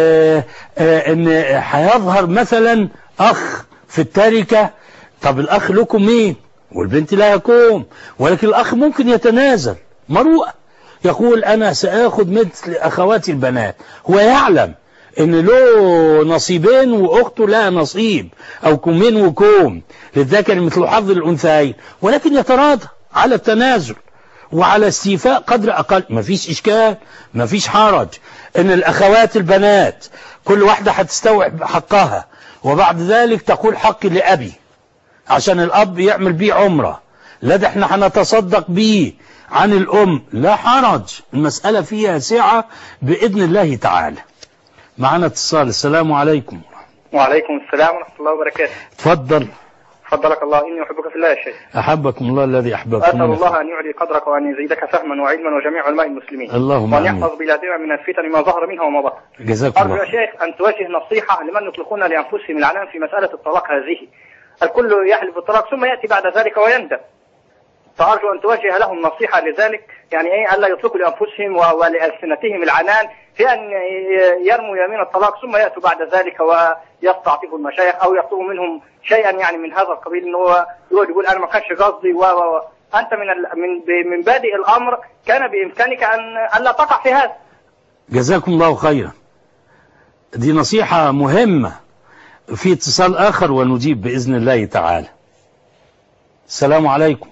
هيظهر مثلا اخ في التركة، طب الاخ لكم مين؟ والبنت لها كوم، ولكن الأخ ممكن يتنازل مروءة، يقول أنا سأخذ مثل أخواتي البنات. هو يعلم أن له نصيبين وأخته لها نصيب، أو كومين وكوم للذكر مثل حظ الأنثيين، ولكن يتراضى على التنازل وعلى استيفاء قدر أقل. ما فيش إشكال، ما فيش حرج أن الأخوات البنات كل واحدة هتستوعب حقها، وبعد ذلك تقول حقي لأبي عشان الأب يعمل بيه عمرة، لا ده احنا هنتصدق بيه عن الأم، لا حرج، المسألة فيها سعة بإذن الله تعالى. معنا اتصال. السلام عليكم. وعليكم السلام ورحمة الله وبركاته. تفضل. فضلك الله، إني أحبك في الله يا شيخ. أحبكم الله الذي أحببكم. أسأل الله أن يعلي قدرك وأن يزيدك فهما وعلما وجميع علماء المسلمين، اللهم وأن يحفظ بلادنا من الفتن ما ظهر منها وما بطن. جزاكم الله. أرجو يا شيخ أن توجه نصيحة لمن يطلقون لأنفسهم العنان في مسألة الطلاق هذه. الكل يحلف بالطلاق ثم يأتي بعد ذلك ويندم، فأرجو أن توجه لهم نصيحة لذلك، يعني ألا يطلقوا لأنفسهم ولألسنتهم العنان في أن يرموا يمين الطلاق ثم يأتوا بعد ذلك ويستعطفوا المشايخ أو يطلبوا منهم شيئا يعني من هذا القبيل، أنه يقول أنا ما كانش قصدي أنت من بادئ الأمر كان بإمكانك أن لا تقع في هذا. جزاكم الله خيرا. دي نصيحة مهمة. في اتصال آخر ونجيب بإذن الله تعالى. السلام عليكم.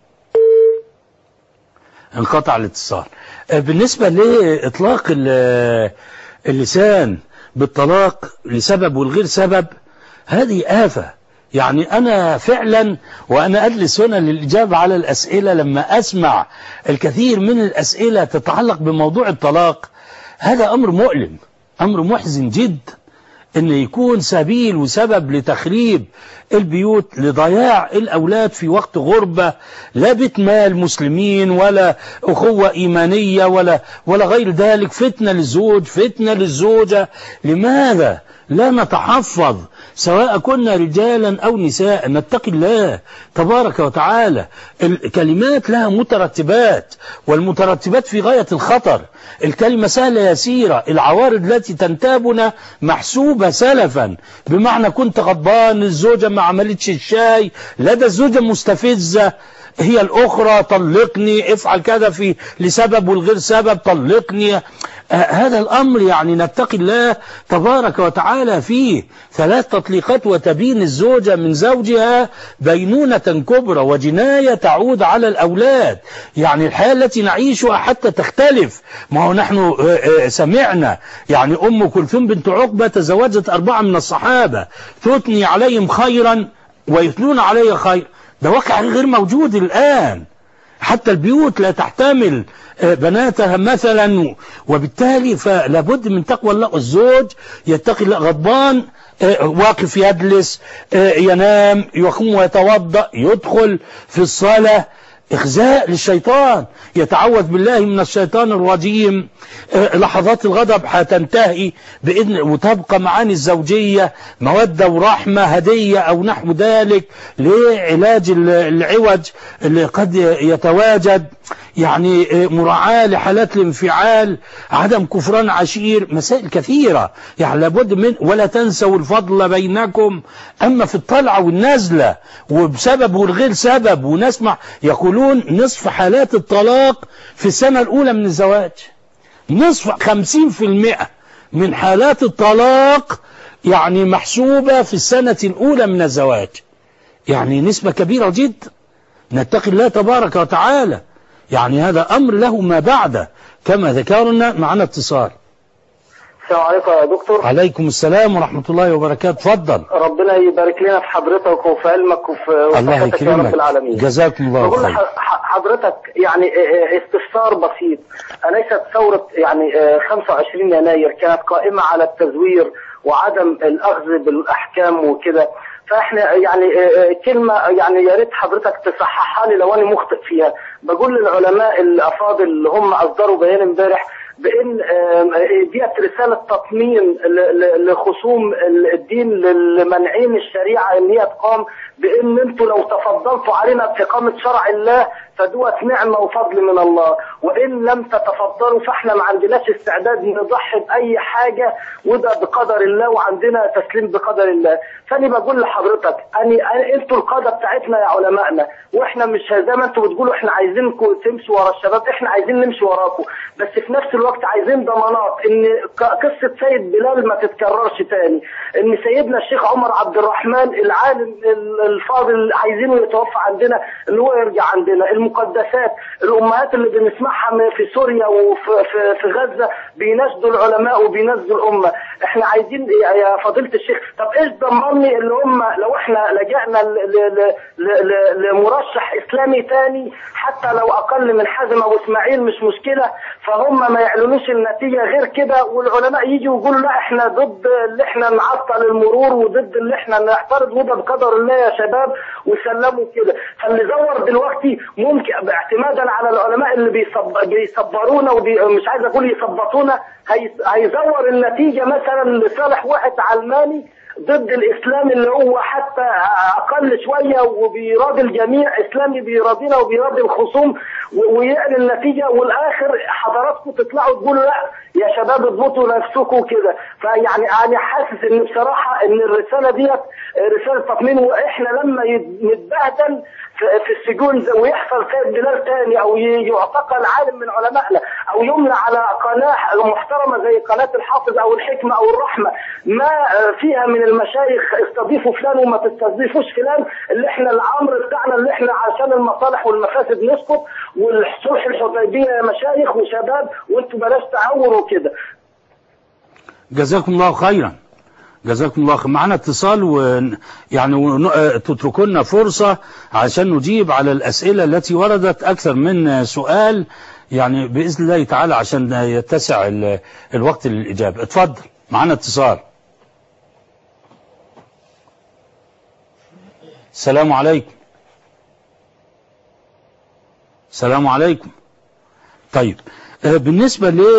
انقطع الاتصال. بالنسبة لإطلاق اللسان بالطلاق لسبب والغير سبب، هذه آفة. يعني أنا فعلا وأنا أجلس هنا للإجابة على الأسئلة لما أسمع الكثير من الأسئلة تتعلق بموضوع الطلاق، هذا أمر مؤلم، أمر محزن جدا، ان يكون سبيل وسبب لتخريب البيوت، لضياع الاولاد في وقت غربة، لا بيت مال مسلمين ولا اخوة ايمانية ولا غير ذلك، فتنة للزوج، فتنة للزوجة. لماذا لا نتحفظ سواء كنا رجالا أو نساء؟ نتقي الله تبارك وتعالى. الكلمات لها مترتبات، والمترتبات في غاية الخطر. الكلمة سهلة يسيرة، العوارض التي تنتابنا محسوبة سلفا، بمعنى كنت غضبان، الزوجة ما عملتش الشاي، لدى الزوجة مستفزة هي الأخرى، طلقني، افعل كذا في لسبب والغير سبب، طلقني. هذا الأمر يعني نتقي الله تبارك وتعالى فيه. 3 تطليقات وتبين الزوجة من زوجها بينونة كبرى وجناية تعود على الأولاد. يعني الحياة التي نعيشها حتى تختلف. ما هو نحن سمعنا يعني أم كلثوم بنت عقبة تزوجت 4 من الصحابة، تثني عليهم خيرا ويثنون علي خير. ده واقع غير موجود الآن. حتى البيوت لا تحتمل بناتها مثلا، وبالتالي فلا بد من تقوى الله. الزوج يتقي الله، غضبان واقف يجلس ينام، يقوم ويتوضأ، يدخل في الصلاة، إخزاء للشيطان، يتعوذ بالله من الشيطان الرجيم. لحظات الغضب هتنتهي بإذن، وتبقى معاني الزوجية مودة ورحمة هدية أو نحو ذلك لعلاج العوج اللي قد يتواجد، يعني مراعاة لحالات الانفعال، عدم كفران عشير، مسائل كثيرة يعني لابد من. ولا تنسوا الفضل بينكم. أما في الطلعة والنزلة وبسبب والغير سبب، ونسمع يقولون نصف حالات الطلاق في السنة الأولى من الزواج، نصف 50% من حالات الطلاق يعني محسوبة في السنة الأولى من الزواج، يعني نسبة كبيرة جدا. نتقي الله تبارك وتعالى، يعني هذا أمر له ما بعده كما ذكرنا. معنا اتصال. السلام عليكم يا دكتور. عليكم السلام ورحمة الله وبركاته. تفضل. ربنا يبارك لنا في حضرتك وفي علمك وفي الله صحتك يا رب العالمين. جزاكم الله خير. حضرتك يعني استفسار بسيط. أليست ثورة يعني 25 يناير كانت قائمة على التزوير وعدم الأخذ بالأحكام وكده؟ فاحنا يعني كلمة يعني يا ريت حضرتك تصححها لي لو انا مخطئ فيها. بقول للعلماء الافاضل اللي هم اصدروا بيان امبارح بان ديت رسالة تطمين لخصوم الدين لمنعين الشريعة ان هي تقام، بان انتوا لو تفضلتوا علينا باقامة شرع الله فدوت نعمة وفضل من الله، وإن لم تتفضلوا فاحنا ما عندناش استعداد نضحي بأي حاجة، وده بقدر الله وعندنا تسليم بقدر الله. فأنا بقول لحضرتك انتوا القادة بتاعتنا يا علمائنا، واحنا مش زي ما انتوا بتقولوا احنا عايزينكم تمشوا ورا الشباب، احنا عايزين نمشي وراكم، بس في نفس الوقت عايزين ضمانات ان قصة سيد بلال ما تتكررش تاني، ان سيدنا الشيخ عمر عبد الرحمن العالم الفاضل عايزينه يتوفى عندنا، ان هو يرجع عندنا. المقدسات الامهات اللي بنسمعها في سوريا وفي غزة بيناشدوا العلماء وبيناشدوا الامة. احنا عايزين يا فضيلة الشيخ، طب ايش ضمني اللي هم لو احنا لجأنا لمرشح اسلامي تاني حتى لو اقل من حازم ابو اسماعيل مش مشكلة، فهم ما يعلنوش النتيجة غير كده، والعلماء يجوا يقولوا لا احنا ضد اللي احنا نعطل المرور وضد اللي احنا نعترض، وده بقدر الله يا شباب، وسلموا كده. فاللي زور دلوقتي ممكن باعتمادا على العلماء اللي بيصبرونا مش عايز اقول يثبطونا، هيزور النتيجة مثلا لصالح واحد علماني ضد الاسلام اللي هو حتى اقل شوية وبيراضي الجميع، اسلامي بيراضينا وبيراضي الخصوم، ويعلن النتيجة والاخر حضراتكم تطلعوا تقولوا لا يا شباب اضبطوا نفسكم كده. فيعني انا حاسس ان بصراحة ان الرسالة ديت رسالة تطمين، واحنا لما نتبهدل في السجون ويحصل سيد بلال تاني او يعتقل عالم من علمائنا او يمنع على قناة محترمة زي قناة الحافظ او الحكمة او الرحمة ما فيها من المشايخ استضيفوا فلان وما تستضيفوش فلان، اللي احنا الامر بتاعنا اللي احنا عشان المصالح والمفاسد نسقط، والصلح الحديبية يا مشايخ وشباب وانتوا بلاش تعوروا كده. جزاكم الله خيرا. جزاكم الله خير. معنا اتصال ويعني تتركونا فرصة عشان نجيب على الأسئلة التي وردت أكثر من سؤال يعني بإذن الله تعالى عشان يتسع الوقت للإجابة. اتفضل. معنا اتصال. السلام عليكم. السلام عليكم. طيب بالنسبة ل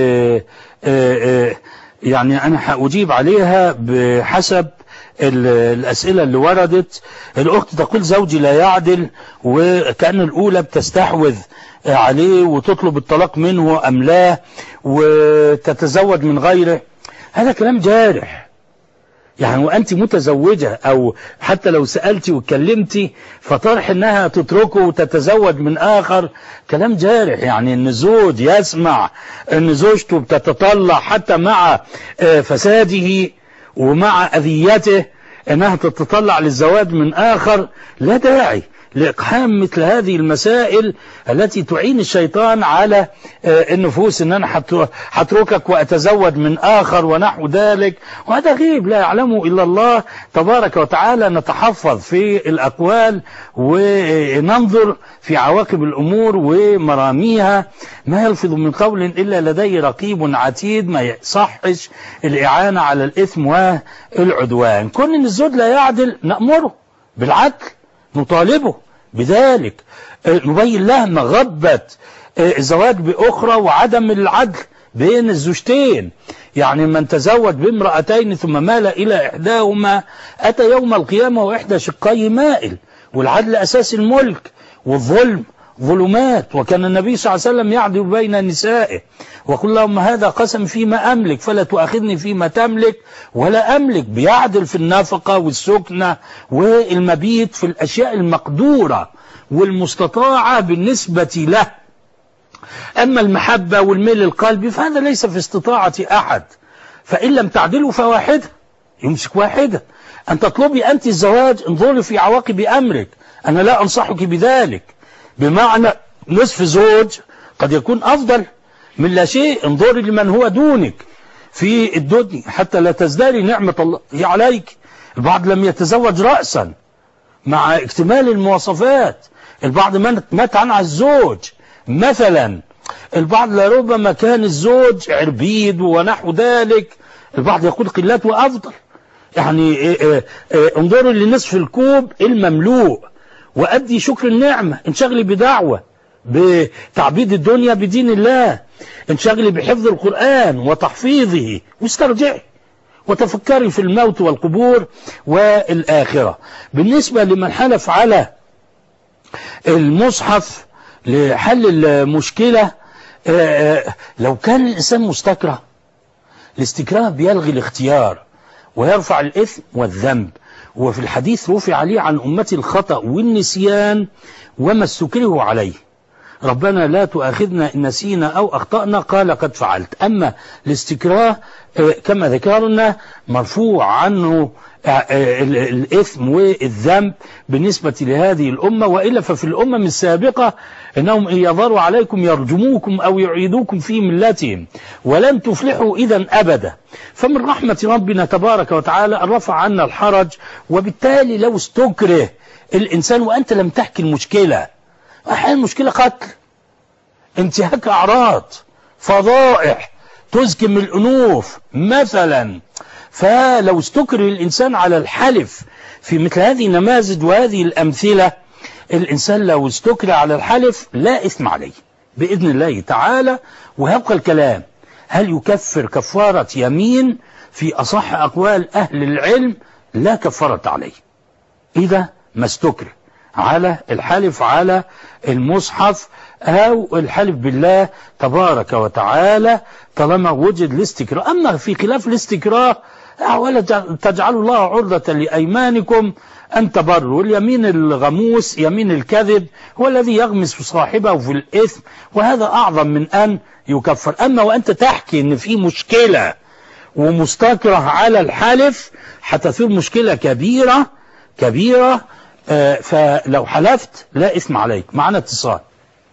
يعني أنا هأجيب عليها بحسب الأسئلة اللي وردت. الأخت تقول زوجي لا يعدل، وكأن الأولى بتستحوذ عليه وتطلب الطلاق منه أم لا، وتتزوج من غيره. هذا كلام جارح يعني، وأنت متزوجة أو حتى لو سألتي واتكلمتي فطرح أنها تتركه وتتزوج من آخر كلام جارح. يعني أن الزوج يسمع أن زوجته بتتطلع حتى مع فساده ومع أذيته أنها تتطلع للزواج من آخر، لا داعي لإقحام مثل هذه المسائل التي تعين الشيطان على النفوس، ان انا هتركك واتزوج من اخر ونحو ذلك، وهذا غيب لا يعلمه الا الله تبارك وتعالى. نتحفظ في الاقوال وننظر في عواقب الامور ومراميها، ما يلفظ من قول الا لديه رقيب عتيد. ما يصحش الاعانة على الاثم والعدوان. كون ان الزوج لا يعدل نأمره بالعدل، نطالبه بذلك، نبين لها مغبة الزواج بأخرى وعدم العدل بين الزوجتين. يعني من تزوج بامرأتين ثم مال إلى إحداهما أتى يوم القيامة وإحدى شقيه مائل، والعدل أساس الملك، والظلم ظلمات. وكان النبي صلى الله عليه وسلم يعدل بين نسائه وقل لهم هذا قسم فيما أملك فلا تؤاخذني فيما تملك ولا أملك، بيعدل في النفقة والسكنة والمبيت في الأشياء المقدورة والمستطاعة بالنسبة له. أما المحبة والميل القلبي فهذا ليس في استطاعة أحد، فإن لم تعدلوا فواحدة، يمسك واحدة. أن تطلبي أنت الزواج انظري في عواقب أمرك، أنا لا أنصحك بذلك، بمعنى نصف زوج قد يكون أفضل من لا شيء. انظري لمن هو دونك في الدنيا حتى لا تزدري نعمة الله عليك. البعض لم يتزوج رأسا مع اكتمال المواصفات، البعض مات عن الزوج مثلا، البعض لربما كان الزوج عربيد ونحو ذلك، البعض يقول قلات وأفضل. يعني انظروا لنصف الكوب المملوء وأدي شكر النعمة، انشغلي بدعوة بتعبيد الدنيا بدين الله، انشغلي بحفظ القرآن وتحفيظه واسترجعي وتفكري في الموت والقبور والآخرة. بالنسبة لمن حلف على المصحف لحل المشكلة، لو كان الإنسان مستكره، الاستكراه بيلغي الاختيار ويرفع الإثم والذنب. وفي الحديث رفع عليه عن أمتي الخطأ والنسيان وما استكرهوا عليه، ربنا لا تؤاخذنا إن نسينا أو أخطأنا قال قد فعلت. أما الاستكراه كما ذكرنا مرفوع عنه الإثم والذنب بالنسبة لهذه الأمة، وإلا ففي الأمم السابقة إنهم إن يظهروا عليكم يرجموكم أو يعيدوكم في ملتهم ولن تفلحوا إذا أبدا. فمن رحمة ربنا تبارك وتعالى أن رفع عنا الحرج، وبالتالي لو استكره الإنسان وأنت لم تحكي المشكلة، أحيانا المشكلة قتل، انتهاك أعراض، فضائح، تزكم الأنوف مثلا. فلو استكره الإنسان على الحلف في مثل هذه النماذج وهذه الأمثلة، الإنسان لو استكره على الحلف لا إثم عليه بإذن الله تعالى. ويبقى الكلام هل يكفر كفارة يمين؟ في أصح أقوال أهل العلم لا كفارة عليه إذا ما استكره على الحلف على المصحف أو الحلف بالله تبارك وتعالى طالما وجد الاستكراه. أما في خلاف الاستكراه ولا تجعلوا الله عرضة لأيمانكم أن تبروا، واليمين الغموس يمين الكذب هو الذي يغمس صاحبه في الإثم، وهذا أعظم من أن يكفر. أما وأنت تحكي أن في مشكلة ومستكره على الحلف هتثير مشكلة كبيرة كبيرة، فلو حلفت لا إثم عليك. معنا اتصال.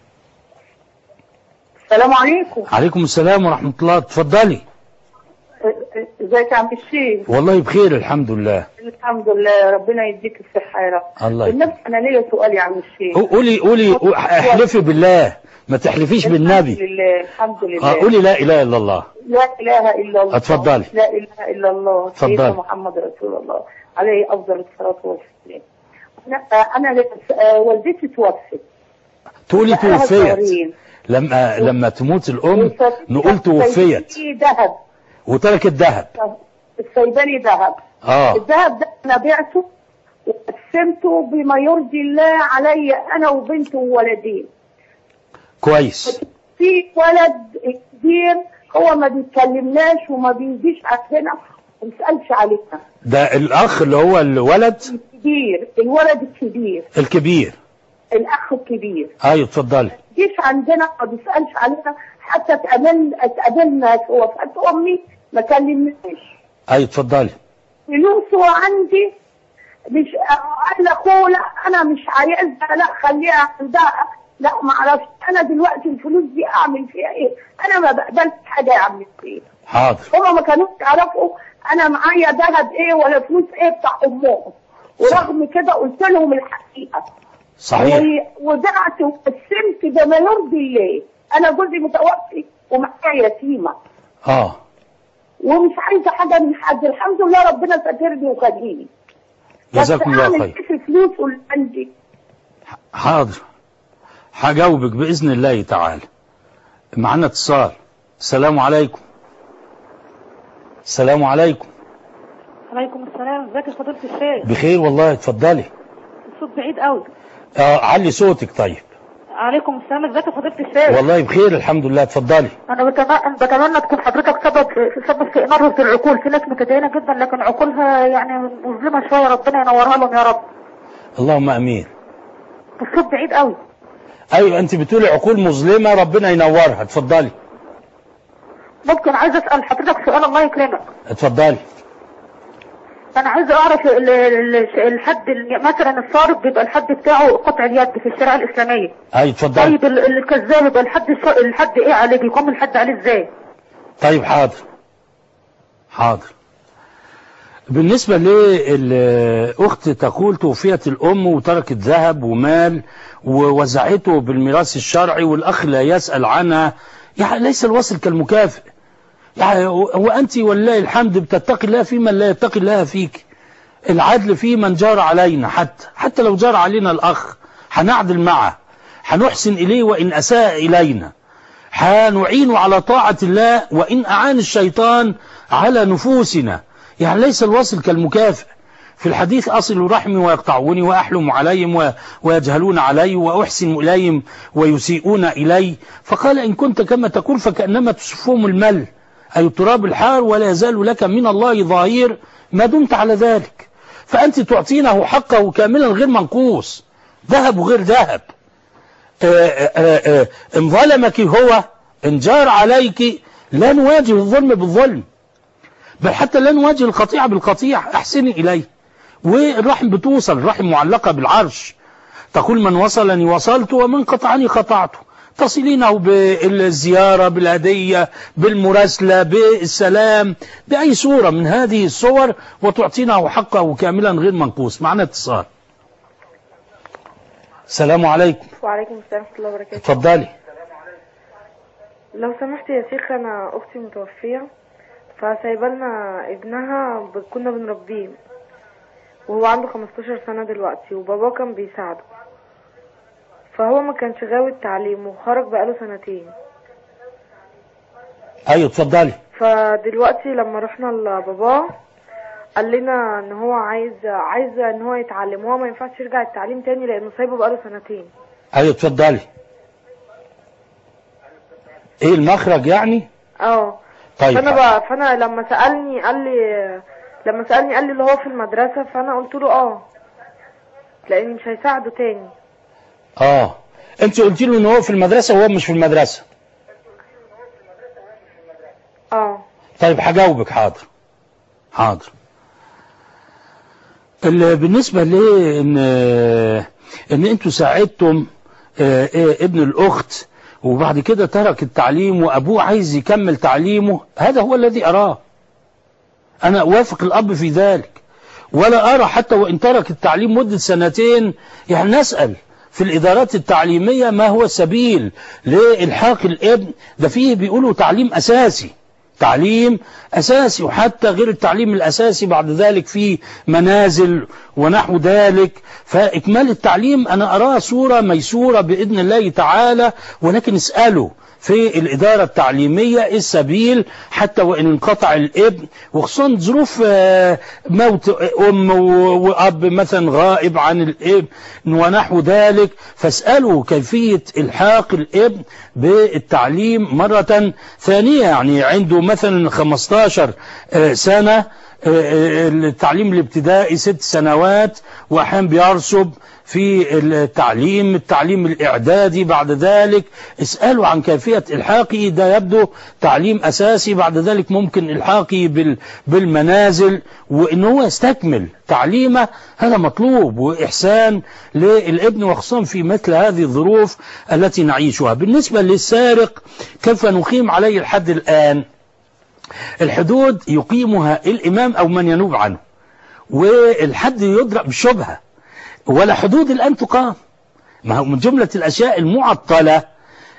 السلام عليكم. عليكم السلام ورحمة الله، تفضلي. ازيك يا عم الشيخ؟ والله بخير الحمد لله. الحمد لله، ربنا يديك الصحة يا رب. الله بالنفس انا ليا سؤال يا عم الشيخ. قولي احلفي بالله، ما تحلفيش بالنبي. الحمد لله الحمد لله. قولي لا اله الا الله. لا اله الا الله. اتفضلي. لا اله الا الله. اتفضلي. سيدنا محمد رسول الله عليه افضل الصلاة والسلام. انا والدتي توفت. تقولي توفيت؟ لما تموت الام نقول توفيت. ذهب وتركت ذهب. الصيدلي ذهب. الذهب ده انا بعته وقسمته بما يرضي الله علي انا وبنتي وولدين. كويس. في ولد كبير هو ما بيتكلمناش وما بيجيش عندنا وما بيسالش علينا. ده الاخ اللي هو الولد الكبير، الولد الكبير الكبير الاخ الكبير. ايوه اتفضلي. ما بيجيش عندنا ما بيسالش علينا، حتى اتقابلنا في وفاة امي ما كلمناش. ايوه اتفضلي. فلوسه عندي مش قال لاخوه لا انا مش عايزها، لا خليها عندها، لا ما اعرفش انا دلوقتي الفلوس دي اعمل فيها ايه، انا ما بقبلش حاجه يا عم السيد. حاضر. هما ما كانوش يعرفوا انا معايا ذهب ايه ولا فلوس ايه بتاع امهم، ورغم كده قلت لهم الحقيقه. صحيح. ودعت وقسمت بما يرضي الله. انا جوزي متوفي ومعايا يتيمه. ومش عايزه حاجه من حد، الحمد لله ربنا سترني وخليني. جزاكم الله خير. في فلوس اللي عندي حاضر، هجاوبك بإذن الله تعالى. معنا اتصال. السلام عليكم. السلام عليكم. عليكم السلام. ازيك يا فضيلة الشيخ؟ بخير والله، اتفضلي. الصوت بعيد قوي. علي صوتك. طيب. عليكم السلام. ازيك يا فضيلة الشيخ؟ والله بخير الحمد لله، اتفضلي. انا بتمنى تكون حضرتك سبب في انارة العقول. في ناس متدينة جدا لكن عقولها يعني مظلمة شوية، ربنا ينورها لهم يا رب. اللهم امين. الصوت بعيد قوي. ايوه انت بتقولي عقول مظلمة ربنا ينورها، اتفضلي. ممكن عايز اسأل حضرتك سؤال الله يكرمك؟ اتفضلي. انا عايز اعرف الحد مثلا السارق بيبقى الحد بتاعه قطع اليد في الشريعة الاسلامية. اي اتفضلي. طيب الكذاب يبقى الحد ايه عليه؟ بيقوم الحد عليه ازاي؟ طيب حاضر. بالنسبة للأخت تقول توفيت الأم وتركت ذهب ومال ووزعته بالميراث الشرعي والأخ لا يسأل عنها، يعني ليس الوصل كالمكافئ. يعني وأنت والله الحمد بتتقي الله في من لا يتقي الله فيك. العدل في من جار علينا، حتى لو جار علينا الأخ هنعدل معه، هنحسن إليه وإن أساء إلينا، هنعين على طاعة الله وإن أعان الشيطان على نفوسنا. يعني ليس الوصل كالمكافئ. في الحديث أصل رحمي ويقطعوني وأحلم عليهم ويجهلون علي وأحسن إليهم ويسيئون إلي، فقال إن كنت كما تقول فكأنما تسفهم المل أي التراب الحار ولا يزال لك من الله ظهير ما دمت على ذلك. فأنت تعطينه حقه كاملا غير منقوص، ذهب وغير ذهب. إن ظلمك هو، إن جار عليك، لا نواجه الظلم بالظلم، بل حتى لا نواجه القطيعة بالقطيعة، احسني إليه. والرحم بتوصل، الرحم معلقة بالعرش، تقول من وصلني وصلت ومن قطعني قطعته. تصلينه بالزيارة، بالهدية، بالمراسلة، بالسلام، بأي صورة من هذه الصور، وتعطينه حقه كاملا غير منقوص. معنا اتصال. السلام عليكم. وعليكم السلام ورحمة الله وبركاته. اتفضلي. لو سمحت يا شيخ، أنا أختي متوفية فسايبالنا ابنها كنا بنربيه وهو عنده 15 سنة دلوقتي، وباباه كان بيساعده، فهو ما كانش غاوي التعليم وخرج بقاله 2 سنين. ايوه اتفضلي. فدلوقتي لما رحنا لباباه قال لنا ان هو عايز ان هو يتعلم، وهو ما ينفعش يرجع التعليم تاني لانه سايبه بقاله 2 سنين. ايوه اتفضلي. ايه المخرج يعني؟ طيب. فانا لما سألني قال لي اللي هو في المدرسة، فانا قلت له لاني مش هيساعده تاني. انت قلت له ان هو في المدرسة وهو مش في المدرسة. طيب هجاوبك. حاضر. بالنسبة ان انتوا ساعدتم ابن الاخت وبعد كده ترك التعليم وأبوه عايز يكمل تعليمه، هذا هو الذي أراه. أنا أوافق الأب في ذلك، ولا أرى حتى وإن ترك التعليم مدة 2 سنين، يعني نسأل في الإدارات التعليمية ما هو السبيل لإلحاق الابن. ده فيه بيقولوا تعليم أساسي، وحتى غير التعليم الأساسي بعد ذلك في منازل ونحو ذلك. فإكمال التعليم أنا أراه صورة ميسورة بإذن الله تعالى، ولكن اسأله في الإدارة التعليمية السبيل حتى وإن انقطع الابن، وخصوصا ظروف موت أم وأب مثلا غائب عن الابن ونحو ذلك، فاسألوا كيفية إلحاق الابن بالتعليم مرة ثانية. يعني عنده مثلا 15 سنة، التعليم الابتدائي 6 سنوات، وأحيانا بيرسب في التعليم الإعدادي بعد ذلك. اسألوا عن كيفية إلحاقه، ده يبدو تعليم أساسي، بعد ذلك ممكن إلحاقه بالمنازل، وإن هو يستكمل تعليمه، هذا مطلوب وإحسان للابن، وخصوصا في مثل هذه الظروف التي نعيشها. بالنسبة للسارق كيف نقيم عليه الحد الآن؟ الحدود يقيمها الإمام أو من ينوب عنه، والحد يدرأ بالشبهة، ولا حدود الآن تقام. ما هو من جملة الأشياء المعطلة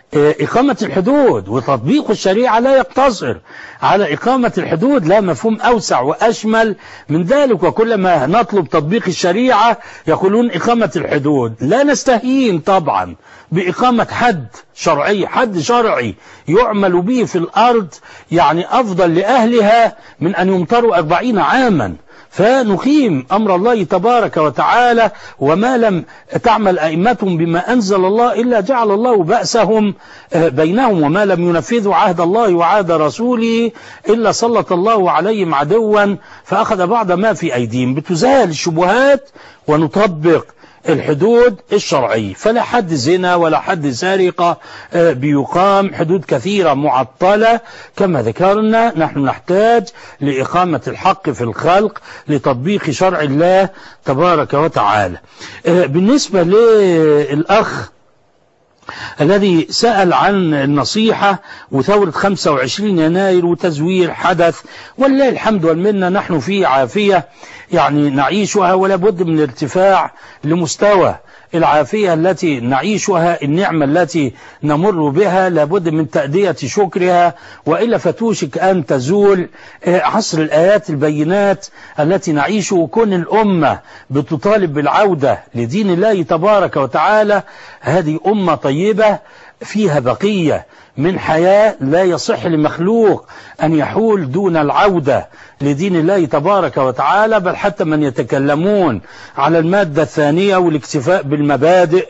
إقامة الحدود، وتطبيق الشريعة لا يقتصر على إقامة الحدود، لا، مفهوم أوسع وأشمل من ذلك. وكلما نطلب تطبيق الشريعة يقولون إقامة الحدود. لا نستهين طبعا بإقامة حد شرعي، حد شرعي يعمل به في الأرض، يعني أفضل لأهلها من أن يمطروا 40 عاما. فنقيم أمر الله تبارك وتعالى، وما لم تعمل أئمتهم بما أنزل الله إلا جعل الله بأسهم بينهم، وما لم ينفذوا عهد الله وعهد رسوله إلا سلط الله عليهم عدوا فأخذ بعض ما في أيديهم. بتزال الشبهات ونطبق الحدود الشرعية، فلا حد زنا ولا حد سرقة بيقام، حدود كثيرة معطلة كما ذكرنا. نحن نحتاج لإقامة الحق في الخلق لتطبيق شرع الله تبارك وتعالى. بالنسبة للأخ الذي سأل عن النصيحة وثورة 25 يناير وتزوير حدث، ولله الحمد والمنة نحن في عافية يعني نعيشها، ولا بد من ارتفاع لمستوى العافية التي نعيشها، النعمة التي نمر بها لابد من تأدية شكرها، وإلا فتوشك أن تزول. عصر الآيات البينات التي نعيشه، كون الأمة بتطالب بالعودة لدين الله تبارك وتعالى، هذه أمة طيبة فيها بقية من حياة، لا يصح لمخلوق أن يحول دون العودة لدين الله تبارك وتعالى. بل حتى من يتكلمون على المادة الثانية والاكتفاء بالمبادئ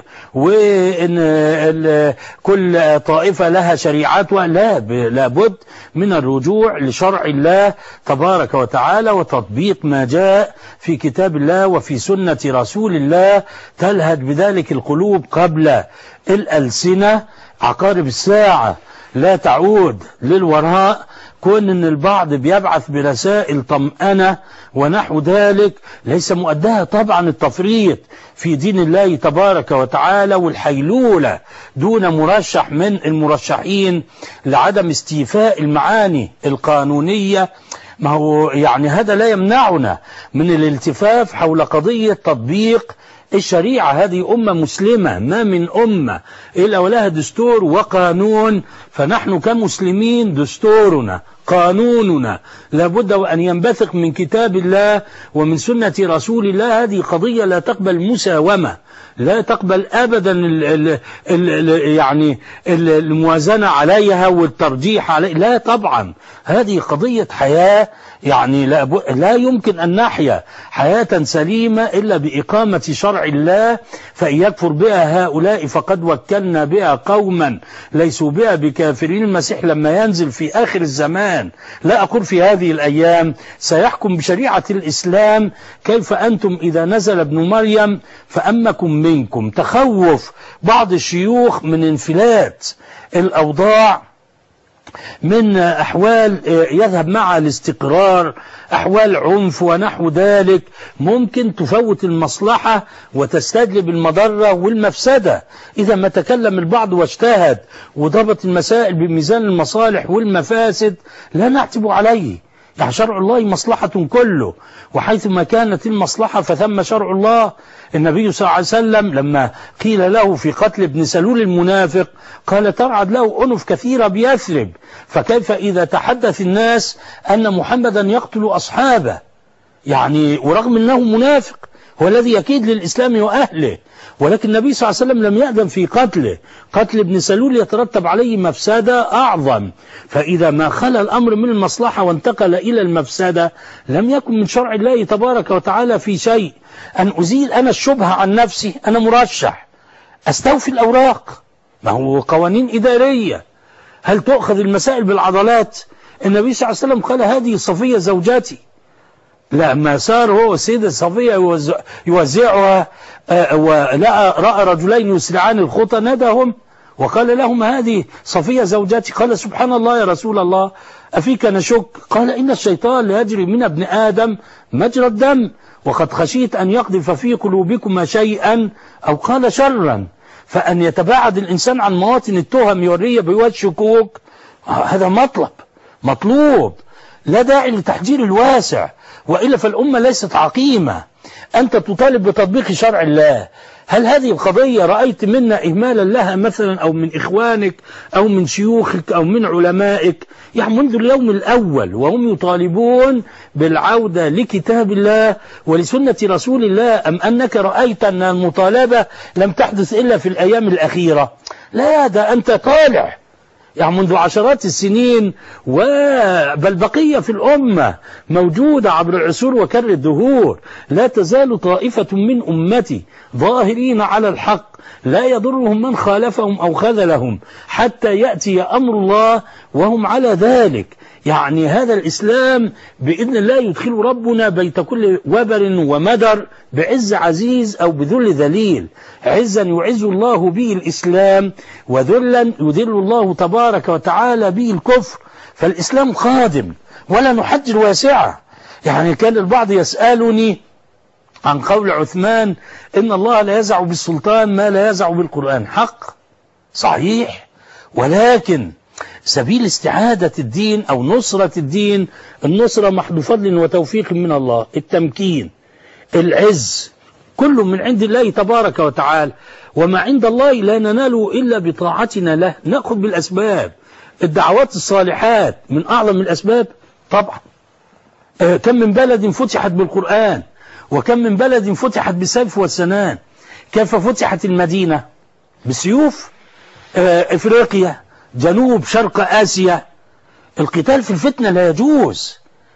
وإن كل طائفة لها شريعتها، لا بد من الرجوع لشرع الله تبارك وتعالى وتطبيق ما جاء في كتاب الله وفي سنة رسول الله، تلهج بذلك القلوب قبل الألسنة. عقارب الساعة لا تعود للوراء، كون ان البعض بيبعث برسائل طمأنة ونحو ذلك ليس مؤداها طبعا التفريط في دين الله تبارك وتعالى والحيلولة دون مرشح من المرشحين لعدم استيفاء المعاني القانونية. ما هو يعني هذا لا يمنعنا من الالتفاف حول قضية تطبيق الشريعة. هذه أمة مسلمة، ما من أمة إلا ولها دستور وقانون، فنحن كمسلمين دستورنا قانوننا لابد وأن ينبثق من كتاب الله ومن سنة رسول الله. هذه قضية لا تقبل مساومة، لا تقبل أبدا يعني الموازنة عليها والترجيح عليها، لا طبعا. هذه قضية حياة، يعني لا يمكن أن نحيا حياة سليمة إلا بإقامة شرع الله، فإن يكفر بها هؤلاء فقد وكلنا بها قوما ليسوا بها بكافرين. المسيح لما ينزل في آخر الزمان، لا أقول في هذه الأيام، سيحكم بشريعة الإسلام. كيف أنتم إذا نزل ابن مريم فأمكم منكم؟ تخوف بعض الشيوخ من انفلات الأوضاع، من أحوال يذهب مع الاستقرار، أحوال عنف ونحو ذلك، ممكن تفوت المصلحة وتستجلب المضرة والمفسدة. إذا ما تكلم البعض واجتهد وضبط المسائل بميزان المصالح والمفاسد لا نعتب عليه. يعني شرع الله مصلحة كله، وحيثما كانت المصلحة فثم شرع الله. النبي صلى الله عليه وسلم لما قيل له في قتل ابن سلول المنافق قال ترعد له أنف كثيرة بيثرب، فكيف إذا تحدث الناس أن محمدا يقتل أصحابه؟ يعني ورغم أنه منافق هو الذي يكيد للإسلام وأهله، ولكن النبي صلى الله عليه وسلم لم يأذن في قتله. قتل ابن سلول يترتب عليه مفسدة أعظم، فإذا ما خلى الأمر من المصلحة وانتقل إلى المفسدة لم يكن من شرع الله تبارك وتعالى في شيء. أن أزيل أنا الشبهة عن نفسي، أنا مرشح أستوفي الأوراق، ما هو قوانين إدارية. هل تؤخذ المسائل بالعضلات؟ النبي صلى الله عليه وسلم قال هذه صفية زوجاتي، لما صار هو السيدة صفية يوزعها ورأى رجلين يسرعان الخطى ناداهم وقال لهم هذه صفية زوجاتي. قال سبحان الله يا رسول الله أفيك نشك؟ قال إن الشيطان لا يجري من ابن آدم مجرى الدم، وقد خشيت أن يقذف في قلوبكما شيئا أو قال شرا. فأن يتباعد الإنسان عن مواطن التهم يوريه بوجه شكوك، هذا مطلوب، لا داعي لتحجير الواسع، وإلا فالأمة ليست عقيمة. أنت تطالب بتطبيق شرع الله، هل هذه القضية رأيت منا إهمالا لها مثلا، أو من إخوانك أو من شيوخك أو من علمائك؟ يعني منذ اليوم الأول وهم يطالبون بالعودة لكتاب الله ولسنة رسول الله، أم أنك رأيت أن المطالبة لم تحدث إلا في الأيام الأخيرة؟ لا، ده أنت طالع يعني منذ عشرات السنين، بل بقية في الأمة موجودة عبر العصور وكر الدهور. لا تزال طائفة من أمتي ظاهرين على الحق لا يضرهم من خالفهم أو خذلهم حتى يأتي أمر الله وهم على ذلك. يعني هذا الإسلام بإذن الله يدخل ربنا بيت كل وبر ومدر بعز عزيز أو بذل ذليل. عزا يعز الله به الإسلام، وذلا يذل الله تبارك وتعالى به الكفر. فالإسلام قادم ولا نحجر واسعة. يعني كان البعض يسألني عن قول عثمان إن الله لا يزع بالسلطان ما لا يزع بالقرآن. حق صحيح، ولكن سبيل استعادة الدين أو نصرة الدين، النصرة محض فضل وتوفيق من الله، التمكين، العز، كل من عند الله تبارك وتعالى. وما عند الله لا نناله إلا بطاعتنا له. نأخذ بالأسباب. الدعوات الصالحات من أعظم الأسباب طبعا. كم من بلد فتحت بالقرآن، وكم من بلد فتحت بالسيف والسنان. كيف فتحت المدينة؟ بسيوف. إفريقيا، جنوب شرق آسيا، القتال في الفتنة لا يجوز.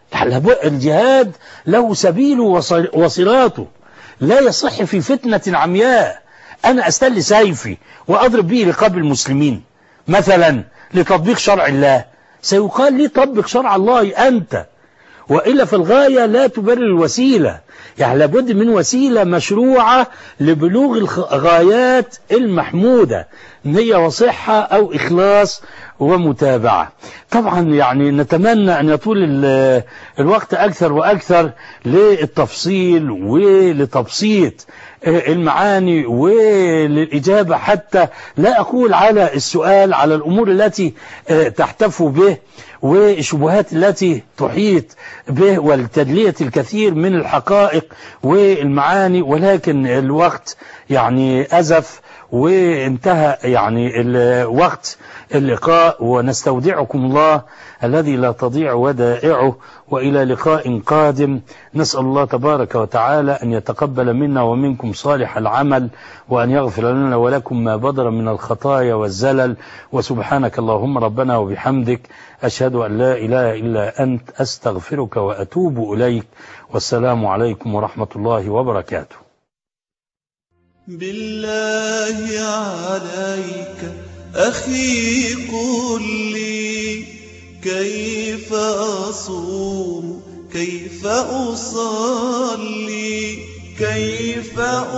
الجهاد له سبيل وصراطه، لا يصح في فتنة عمياء أنا أستل سيفي وأضرب به رقاب المسلمين مثلا لتطبيق شرع الله. سيقال لي طبق شرع الله أنت، وإلا فالغاية لا تبرر الوسيلة. يعني لابد من وسيلة مشروعة لبلوغ الغايات المحمودة، نية وصحة أو إخلاص ومتابعة. طبعا يعني نتمنى أن يطول الوقت أكثر وأكثر للتفصيل ولتبسيط المعاني وللإجابة، حتى لا أقول على السؤال على الأمور التي تحتف به والشبهات التي تحيط به والتدلية الكثير من الحقائق والمعاني، ولكن الوقت يعني أزف وانتهى يعني الوقت اللقاء. ونستودعكم الله الذي لا تضيع ودائعه، وإلى لقاء قادم. نسأل الله تبارك وتعالى أن يتقبل منا ومنكم صالح العمل، وأن يغفر لنا ولكم ما بدر من الخطايا والزلل. وسبحانك اللهم ربنا وبحمدك، أشهد أن لا إله إلا أنت، أستغفرك وأتوب إليك. والسلام عليكم ورحمة الله وبركاته. بالله عليك أخي قل لي كيف أصوم، كيف أصلي، كيف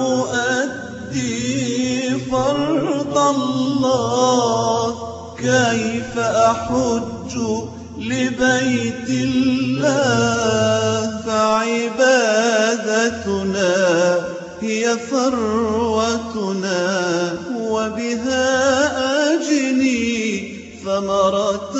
أؤدي فرض الله، كيف أحج لبيت الله. فعبادتنا هي ثروتنا، وبها أجني ثمرة